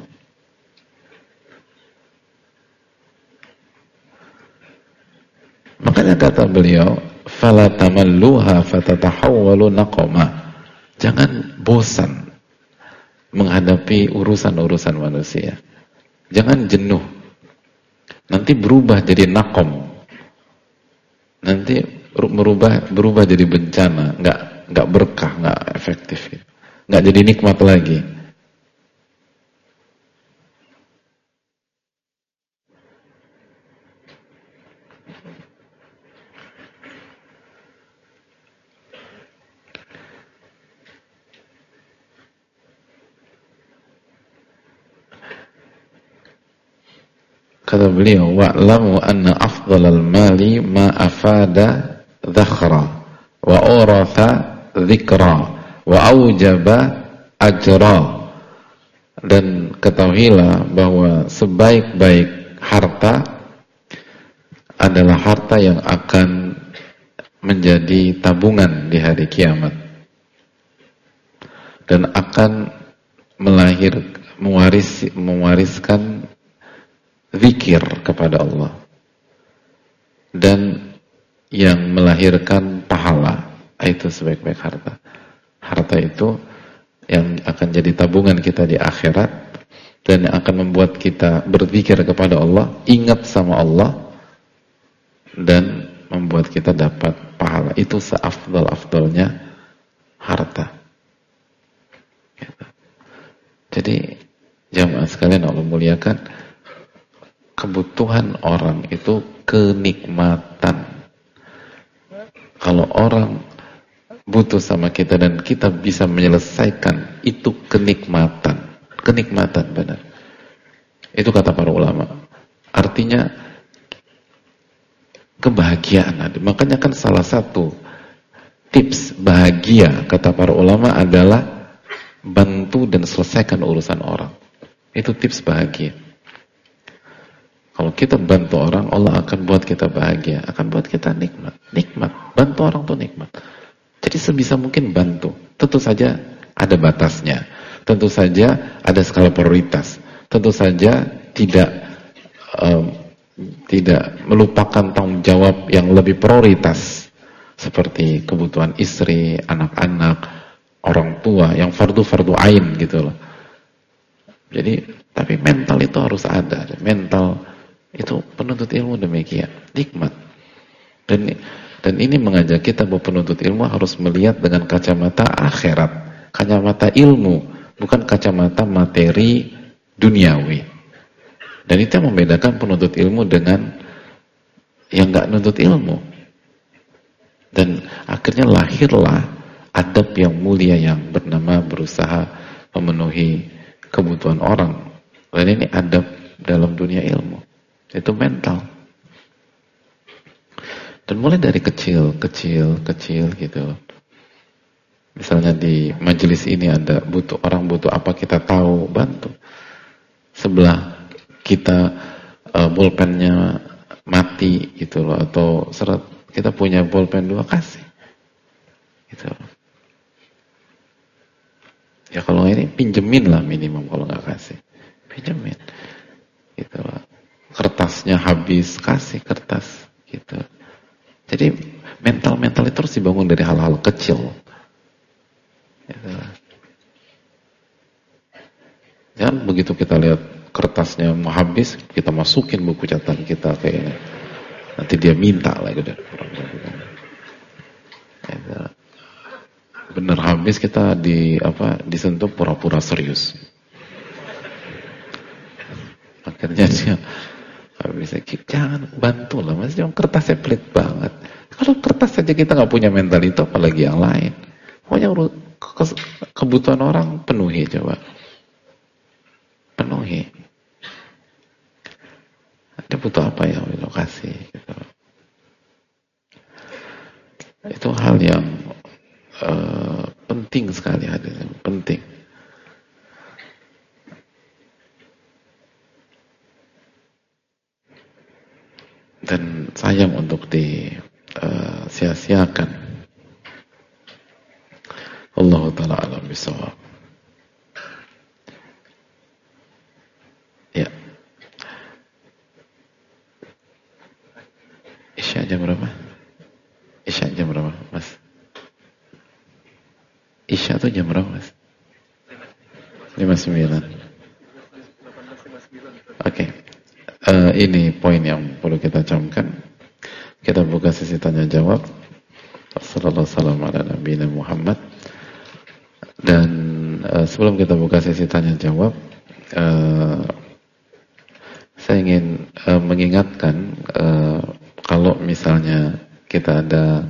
Speaker 1: Makanya kata beliau, fala tamalluha fatatahawwalu naqama. Jangan bosan menghadapi urusan-urusan manusia. Jangan jenuh. Nanti berubah jadi naqam. Nanti berubah jadi bencana, nggak berkah, nggak efektif, nggak jadi nikmat lagi. Kata beliau, wa'lamu anna afdhalal mali ma afada dhakhra wa uratha dhikra wa aujaba ajra. Dan ketahuilah bahwa sebaik-baik harta adalah harta yang akan menjadi tabungan di hari kiamat dan akan mewariskan zikir kepada Allah dan yang melahirkan pahala. Itu sebaik-baik harta. Harta itu yang akan jadi tabungan kita di akhirat dan yang akan membuat kita berzikir kepada Allah, ingat sama Allah, dan membuat kita dapat pahala. Itu seafdal-afdalnya harta. Jadi jamaah sekalian Allah muliakan, kebutuhan orang itu kenikmatan. Kalau orang butuh sama kita dan kita bisa menyelesaikan, itu kenikmatan. Kenikmatan benar. Itu kata para ulama. Artinya kebahagiaan ada. Makanya kan salah satu tips bahagia kata para ulama adalah bantu dan selesaikan urusan orang. Itu tips bahagia. Kalau kita bantu orang, Allah akan buat kita bahagia, akan buat kita nikmat. Nikmat, bantu orang tuh nikmat. Jadi sebisa mungkin bantu. Tentu saja ada batasnya. Tentu saja ada skala prioritas. Tentu saja tidak melupakan tanggung jawab yang lebih prioritas, seperti kebutuhan istri, anak-anak, orang tua, yang fardu ain gitu loh. Jadi, tapi mental itu harus ada. Mental itu penuntut ilmu demikian, nikmat. Dan ini mengajak kita bahwa penuntut ilmu harus melihat dengan kacamata akhirat, kacamata ilmu, bukan kacamata materi duniawi. Dan itu yang membedakan penuntut ilmu dengan yang nggak nuntut ilmu. Dan akhirnya lahirlah adab yang mulia yang bernama berusaha memenuhi kebutuhan orang. Dan ini adab dalam dunia ilmu. Itu mental. Dan mulai dari kecil gitu. Misalnya di majelis ini ada orang butuh apa, kita tahu, bantu. Sebelah kita bolpennya mati gitu loh, atau kita punya bolpen 2, kasih. Gitu. Ya kalau ini pinjemin lah minimum, kalau nggak kasih. Pinjemin. Gitu loh. Kertasnya habis, kasih kertas gitu. Jadi mental itu harus dibangun dari hal-hal kecil gitu. Jangan begitu kita lihat kertasnya mau habis, kita masukin buku catatan kita kayak ini, nanti dia minta lagi udah gitu. Bener habis, kita disentuh pura-pura serius, akhirnya dia bisa. Jangan, bantu lah, maksudnya kertasnya pelit banget. Kalau kertas saja kita nggak punya mental itu, apalagi yang lain. Pokoknya kebutuhan orang penuhi, coba penuhi. Dia butuh apa ya, lokasi gitu. Itu hal yang penting sekali, hadirin, penting. Dan sayang untuk sia-siakan. Allah Ta'ala alam bisawab. Ya. Isya jam berapa? Isya jam berapa, Mas? Isya tuh jam berapa, Mas? 59. Oke. Ini poin yang perlu kita camkan. Kita buka sesi tanya jawab. Wassalamualaikum warahmatullahi wabarakatuh. Dan sebelum kita buka sesi tanya jawab, saya ingin mengingatkan kalau misalnya kita ada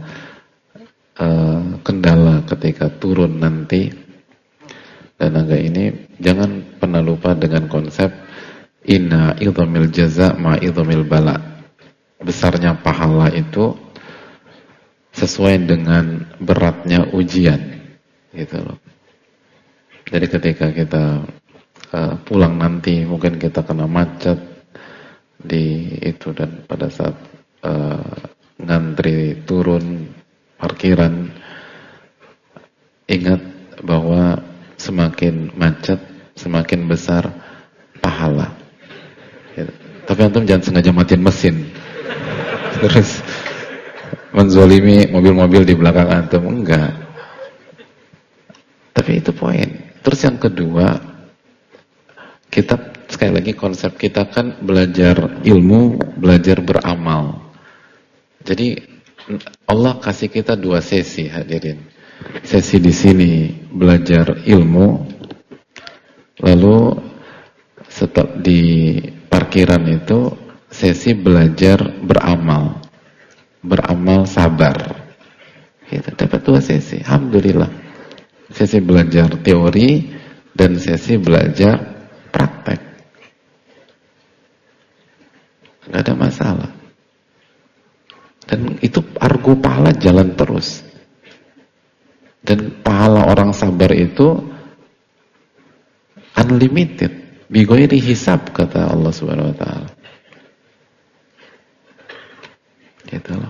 Speaker 1: kendala ketika turun nanti dan agak ini, jangan pernah lupa dengan konsep inna idhamil jaza ma idhamil bala. Besarnya pahala itu sesuai dengan beratnya ujian, gitu loh. Jadi ketika kita pulang nanti, mungkin kita kena macet di itu, dan pada saat ngantri turun parkiran, ingat bahwa semakin macet, semakin besar pahala. Ya. Tapi antum jangan sengaja matiin mesin, terus menzolimi mobil-mobil di belakang antum, enggak. Tapi itu poin. Terus yang kedua, kita sekali lagi konsep kita kan belajar ilmu, belajar beramal. Jadi Allah kasih kita 2 sesi, hadirin. Sesi di sini belajar ilmu, lalu setelah di parkiran itu sesi belajar beramal, beramal sabar. Kita dapat 2 sesi, alhamdulillah. Sesi belajar teori dan sesi belajar praktek. Nggak ada masalah. Dan itu argo pahala jalan terus. Dan pahala orang sabar itu unlimited, bighairi hisab, kata Allah Subhanahu wa taala. Gitu loh.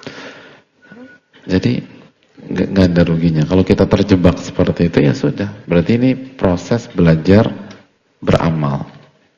Speaker 1: Jadi nggak ada ruginya. Kalau kita terjebak seperti itu, ya sudah. Berarti ini proses belajar beramal.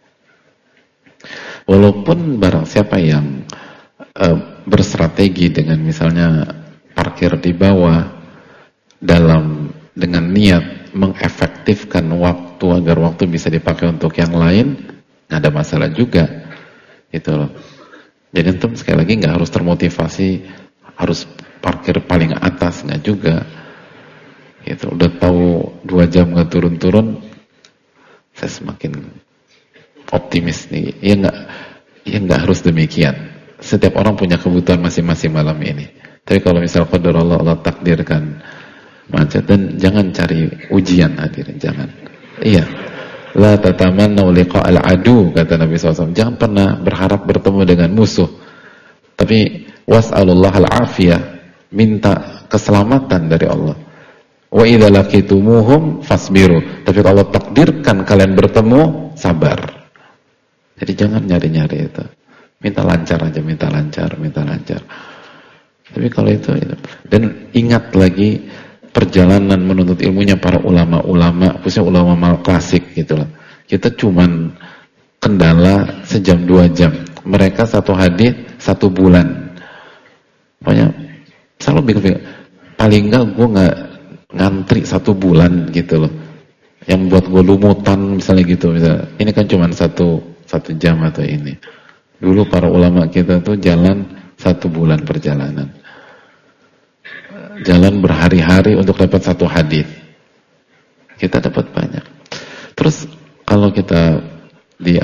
Speaker 1: Walaupun barang siapa yang berstrategi dengan misalnya parkir di bawah dengan niat mengefektifkan waktu agar waktu bisa dipakai untuk yang lain, nggak ada masalah juga, gitu loh. Jadi antum sekali lagi nggak harus termotivasi harus parkir paling atas, nggak juga. Gitu. Udah tahu 2 jam nggak turun-turun, saya semakin optimis nih. Ya nggak harus demikian. Setiap orang punya kebutuhan masing-masing malam ini. Tapi kalau misal qadar Allah takdirkan macet, dan jangan cari ujian, hadirin, jangan. Iya. La tatamannu liqa'al adu, kata Nabi SAW. Jangan pernah berharap bertemu dengan musuh. Tapi was'alullahal afiyah, minta keselamatan dari Allah. Wa idza laqitumuhum fasbiru. Tapi kalau Allah takdirkan kalian bertemu, sabar. Jadi jangan nyari-nyari itu. Minta lancar aja, minta lancar, minta lancar. Tapi kalau itu, dan ingat lagi perjalanan menuntut ilmunya para ulama-ulama, khususnya ulama klasik gitu loh. Kita cuman kendala sejam 2 jam. Mereka 1 hadis 1 bulan. Pokoknya selalu bingung. Paling enggak gue nggak ngantri 1 bulan gitu loh. Yang buat gue lumutan misalnya gitu. Misalnya. Ini kan cuman 1 jam atau ini. Dulu para ulama kita tuh jalan 1 bulan perjalanan. Jalan berhari-hari untuk dapat 1 hadis. Kita dapat banyak. Terus kalau kita di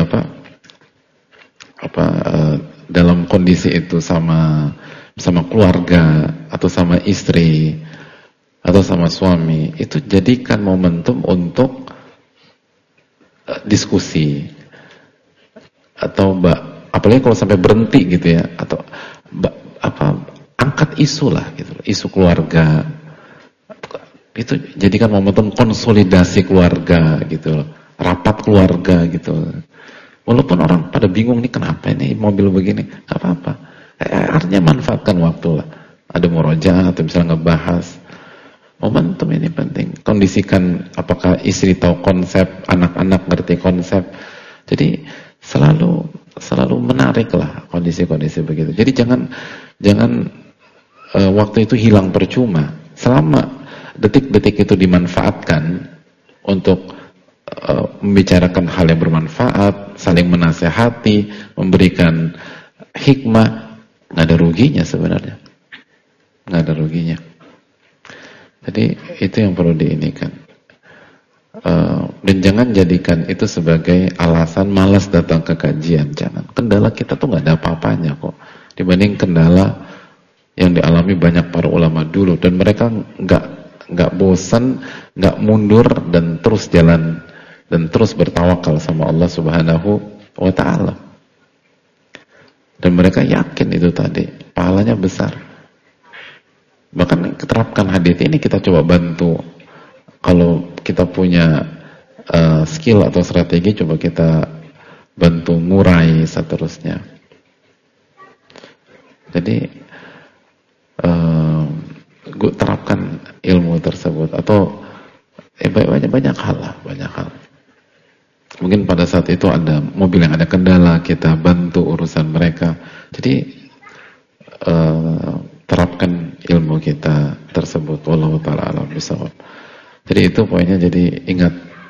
Speaker 1: dalam kondisi itu sama keluarga atau sama istri atau sama suami, itu jadikan momentum untuk diskusi atau apalagi kalau sampai berhenti gitu ya, atau angkat isu lah gitu, isu keluarga, itu jadikan momentum konsolidasi keluarga gitu, rapat keluarga gitu. Walaupun orang pada bingung nih kenapa ini mobil begini, gak apa-apa. Artinya manfaatkan waktu lah. Ada murojaah atau misalnya ngebahas. Momentum ini penting. Kondisikan apakah istri tahu konsep, anak-anak ngerti konsep. Jadi selalu menarik lah kondisi-kondisi begitu. Jadi jangan waktu itu hilang percuma. Selama detik-detik itu dimanfaatkan untuk membicarakan hal yang bermanfaat, saling menasehati, memberikan hikmah, nggak ada ruginya sebenarnya, nggak ada ruginya. Jadi itu yang perlu diinikan, dan jangan jadikan itu sebagai alasan malas datang ke kajian. Jangan. Kendala kita tuh nggak ada apa-apanya kok dibanding kendala yang dialami banyak para ulama dulu, dan mereka nggak bosan, nggak mundur, dan terus jalan dan terus bertawakal sama Allah Subhanahu wa ta'ala. Dan mereka yakin itu tadi pahalanya besar. Bahkan terapkan hadits ini, kita coba bantu. Kalau kita punya skill atau strategi, coba kita bantu ngurai seterusnya. Jadi terapkan ilmu tersebut, atau banyak hal lah, banyak hal. Mungkin pada saat itu ada mobil yang ada kendala, kita bantu urusan mereka. Jadi terapkan ilmu kita tersebut. Wallahu ta'ala a'lam bishawab. Jadi itu poinnya. Jadi ingat,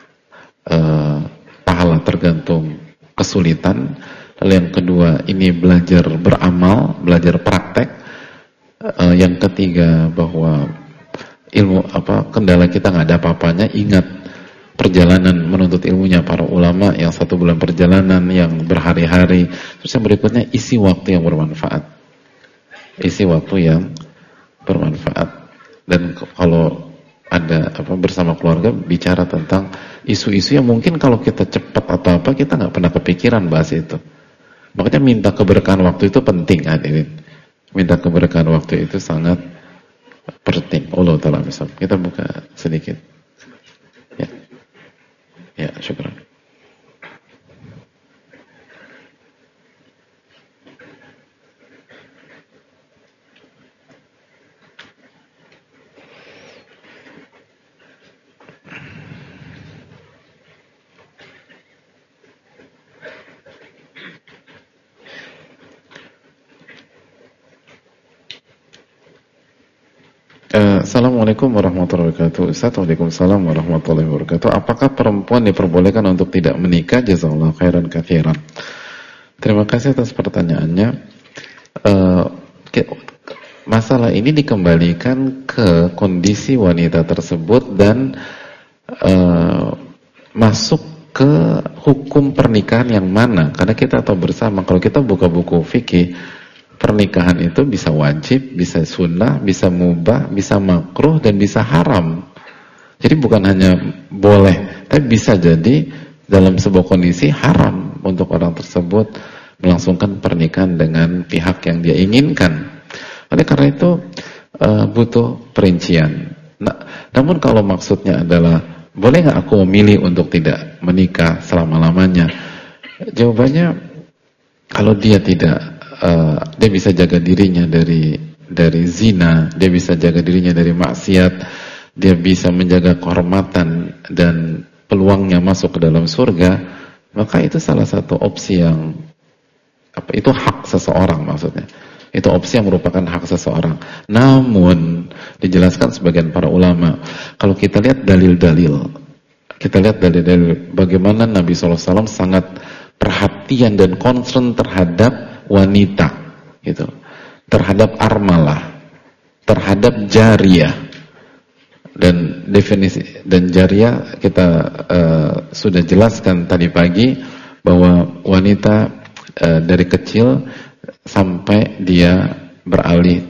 Speaker 1: pahala tergantung kesulitan. Lalu yang kedua, ini belajar beramal, belajar praktek. Yang ketiga, bahwa ilmu kendala kita nggak ada apa-apanya. Ingat perjalanan menuntut ilmunya para ulama yang 1 bulan perjalanan, yang berhari-hari. Terus yang berikutnya, isi waktu yang bermanfaat. Isi waktu yang bermanfaat. Dan kalau ada bersama keluarga, bicara tentang isu-isu yang mungkin kalau kita cepat atau apa, kita nggak pernah kepikiran bahas itu. Makanya minta keberkahan waktu itu penting, hadirin. Minta keberkahan waktu itu sangat penting. Allah Ta'ala misal. Kita buka sedikit. Ya, syukur. Assalamualaikum warahmatullahi wabarakatuh. Ustaz, waalaikumsalam warahmatullahi wabarakatuh. Apakah perempuan diperbolehkan untuk tidak menikah? Jazakallahu khairan katsiran. Terima kasih atas pertanyaannya. Masalah ini dikembalikan ke kondisi wanita tersebut dan masuk ke hukum pernikahan yang mana. Karena kita tahu bersama, kalau kita buka buku fikih, pernikahan itu bisa wajib, bisa sunnah, bisa mubah, bisa makruh, dan bisa haram. Jadi bukan hanya boleh, tapi bisa jadi dalam sebuah kondisi haram untuk orang tersebut melangsungkan pernikahan dengan pihak yang dia inginkan. Oleh karena itu butuh perincian. Namun kalau maksudnya adalah, boleh nggak aku memilih untuk tidak menikah selama-lamanya? Jawabannya, kalau dia tidak dia bisa jaga dirinya dari zina, dia bisa jaga dirinya dari maksiat, dia bisa menjaga kehormatan dan peluangnya masuk ke dalam surga, maka itu salah satu opsi yang itu hak seseorang maksudnya. Itu opsi yang merupakan hak seseorang. Namun dijelaskan sebagian para ulama, kalau kita lihat dalil-dalil, kita lihat dalil-dalil bagaimana Nabi SAW sangat perhatian dan concern terhadap wanita, gitu, terhadap armalah, terhadap jariyah. Dan definisi dan jariyah kita sudah jelaskan tadi pagi, bahwa wanita dari kecil sampai dia beralih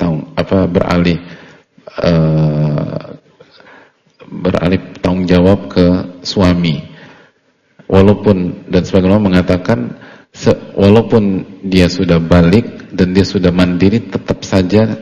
Speaker 1: tanggung jawab ke suami. Walaupun, dan sebagian orang mengatakan walaupun dia sudah balik dan dia sudah mandiri, tetap saja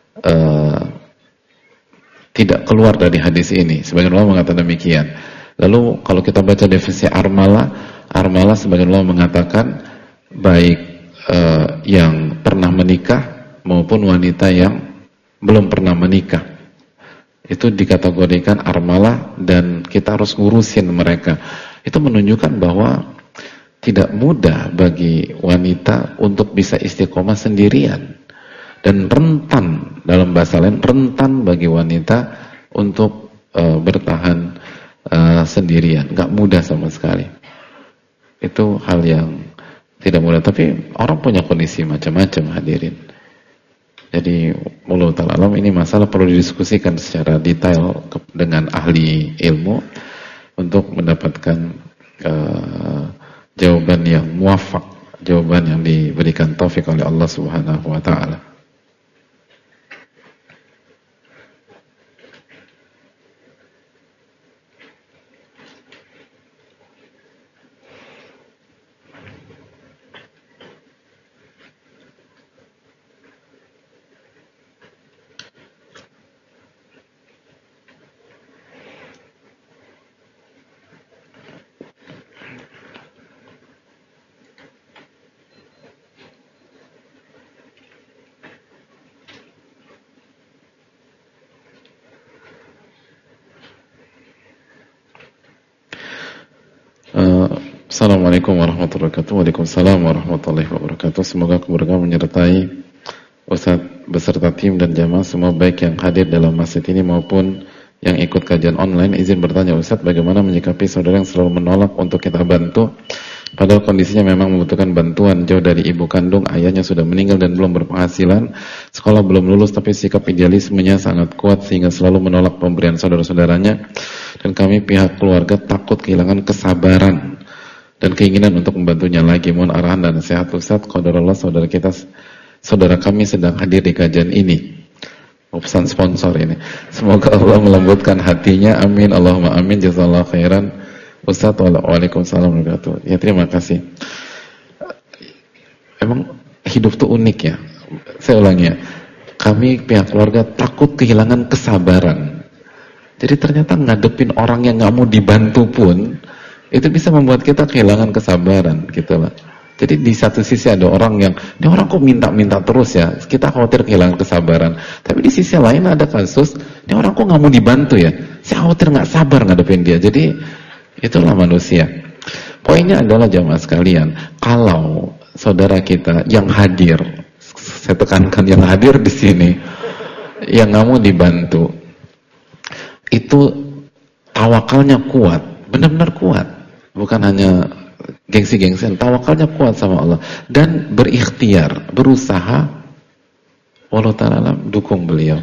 Speaker 1: tidak keluar dari hadis ini. Sebagian ulama mengatakan demikian. Lalu kalau kita baca definisi armalah sebagian ulama mengatakan baik yang pernah menikah maupun wanita yang belum pernah menikah, itu dikategorikan armalah dan kita harus ngurusin mereka. Itu menunjukkan bahwa tidak mudah bagi wanita untuk bisa istiqomah sendirian, dan rentan, dalam bahasa lain rentan bagi wanita untuk bertahan sendirian. Gak mudah sama sekali. Itu hal yang tidak mudah, tapi orang punya kondisi macam-macam, hadirin. Jadi wallahu ta'ala alam, ini masalah perlu didiskusikan secara detail dengan ahli ilmu untuk mendapatkan jawaban yang muwafaq, jawaban yang diberikan taufik oleh Allah Subhanahu wa taala. Assalamualaikum warahmatullahi wabarakatuh. Waalaikumsalam warahmatullahi wabarakatuh. Semoga keberkahan menyertai Ustaz beserta tim dan jamaah semua, baik yang hadir dalam masjid ini maupun yang ikut kajian online. Izin bertanya Ustaz, bagaimana menyikapi saudara yang selalu menolak untuk kita bantu padahal kondisinya memang membutuhkan bantuan, jauh dari ibu kandung, ayahnya sudah meninggal dan belum berpenghasilan, sekolah belum lulus, tapi sikap idealismenya sangat kuat sehingga selalu menolak pemberian saudara-saudaranya, dan kami pihak keluarga takut kehilangan kesabaran dan keinginan untuk membantunya lagi. Mohon arahan dan nasihat Ustaz. Qadarullah, saudara kami sedang hadir di kajian ini. Pesan sponsor ini. Semoga Allah melembutkan hatinya. Amin. Allahumma amin. Jazakallahu khairan. Ustaz. Waalaikumsalam warahmatullahi wabarakatuh. Ya, terima kasih. Emang hidup tuh unik ya. Saya ulangi ya. Kami pihak keluarga takut kehilangan kesabaran. Jadi ternyata ngadepin orang yang nggak mau dibantu pun itu bisa membuat kita kehilangan kesabaran gitu lah. Jadi di satu sisi ada orang yang, ini orang kok minta-minta terus ya, kita khawatir kehilangan kesabaran. Tapi di sisi lain ada kasus, ini orang kok nggak mau dibantu ya, saya khawatir nggak sabar ngadepin dia. Jadi itulah manusia. Poinnya adalah jamaah sekalian, kalau saudara kita yang hadir, saya tekankan yang hadir di sini, yang nggak mau dibantu, itu tawakalnya kuat, benar-benar kuat. Bukan hanya gengsi-gengsian, tawakalnya kuat sama Allah dan berikhtiar, berusaha. Wallahu ta'ala dukung beliau.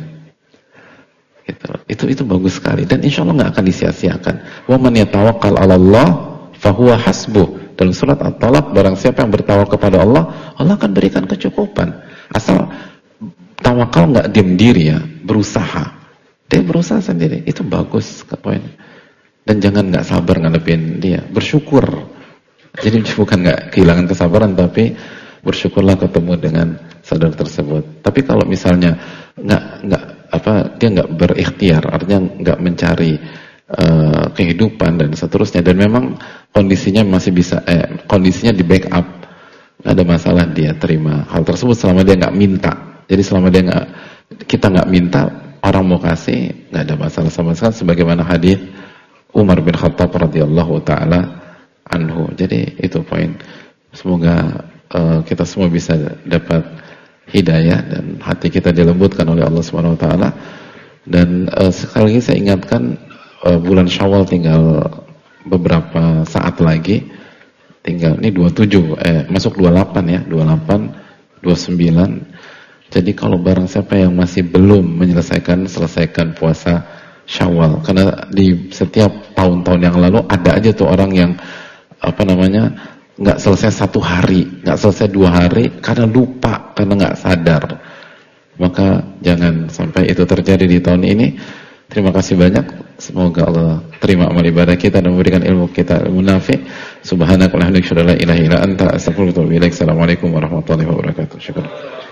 Speaker 1: Itu bagus sekali dan insya Allah nggak akan disia-siakan. Wa man yatawakkal 'ala Allah fahuwa hasbuh. Dalam surat At-Talaq, barang siapa yang bertawakal kepada Allah, Allah akan berikan kecukupan. Asal tawakal nggak diam diri ya, berusaha. Dia berusaha sendiri, itu bagus poinnya. Dan jangan nggak sabar ngadepin dia, bersyukur. Jadi bukan nggak kehilangan kesabaran, tapi bersyukurlah ketemu dengan saudara tersebut. Tapi kalau misalnya dia nggak berikhtiar, artinya nggak mencari kehidupan dan seterusnya, dan memang kondisinya masih bisa, kondisinya di backup, nggak ada masalah dia terima hal tersebut selama dia nggak minta. Jadi selama kita nggak minta, orang mau kasih, nggak ada masalah sama sekali. Sebagaimana hadis Umar bin Khattab radhiyallahu taala anhu. Jadi itu poin. Semoga kita semua bisa dapat hidayah dan hati kita dilembutkan oleh Allah Subhanahu wa taala. Dan sekali lagi saya ingatkan, bulan Syawal tinggal beberapa saat lagi. Tinggal ini 27 masuk 28 ya, 28 29. Jadi kalau barang siapa yang masih belum selesaikan puasa Syawal, karena di setiap tahun-tahun yang lalu ada aja tuh orang yang nggak selesai 1 hari, nggak selesai 2 hari karena lupa, karena nggak sadar. Maka jangan sampai itu terjadi di tahun ini. Terima kasih banyak. Semoga Allah terima amal ibadah kita dan memberikan ilmu kita ilmu nafi'. Subhanakallahumma wa bihamdika, asyhadu an la ilaha illa anta, astaghfiruka wa atubu ilaik. Assalamualaikum warahmatullahi wabarakatuh. Syukur.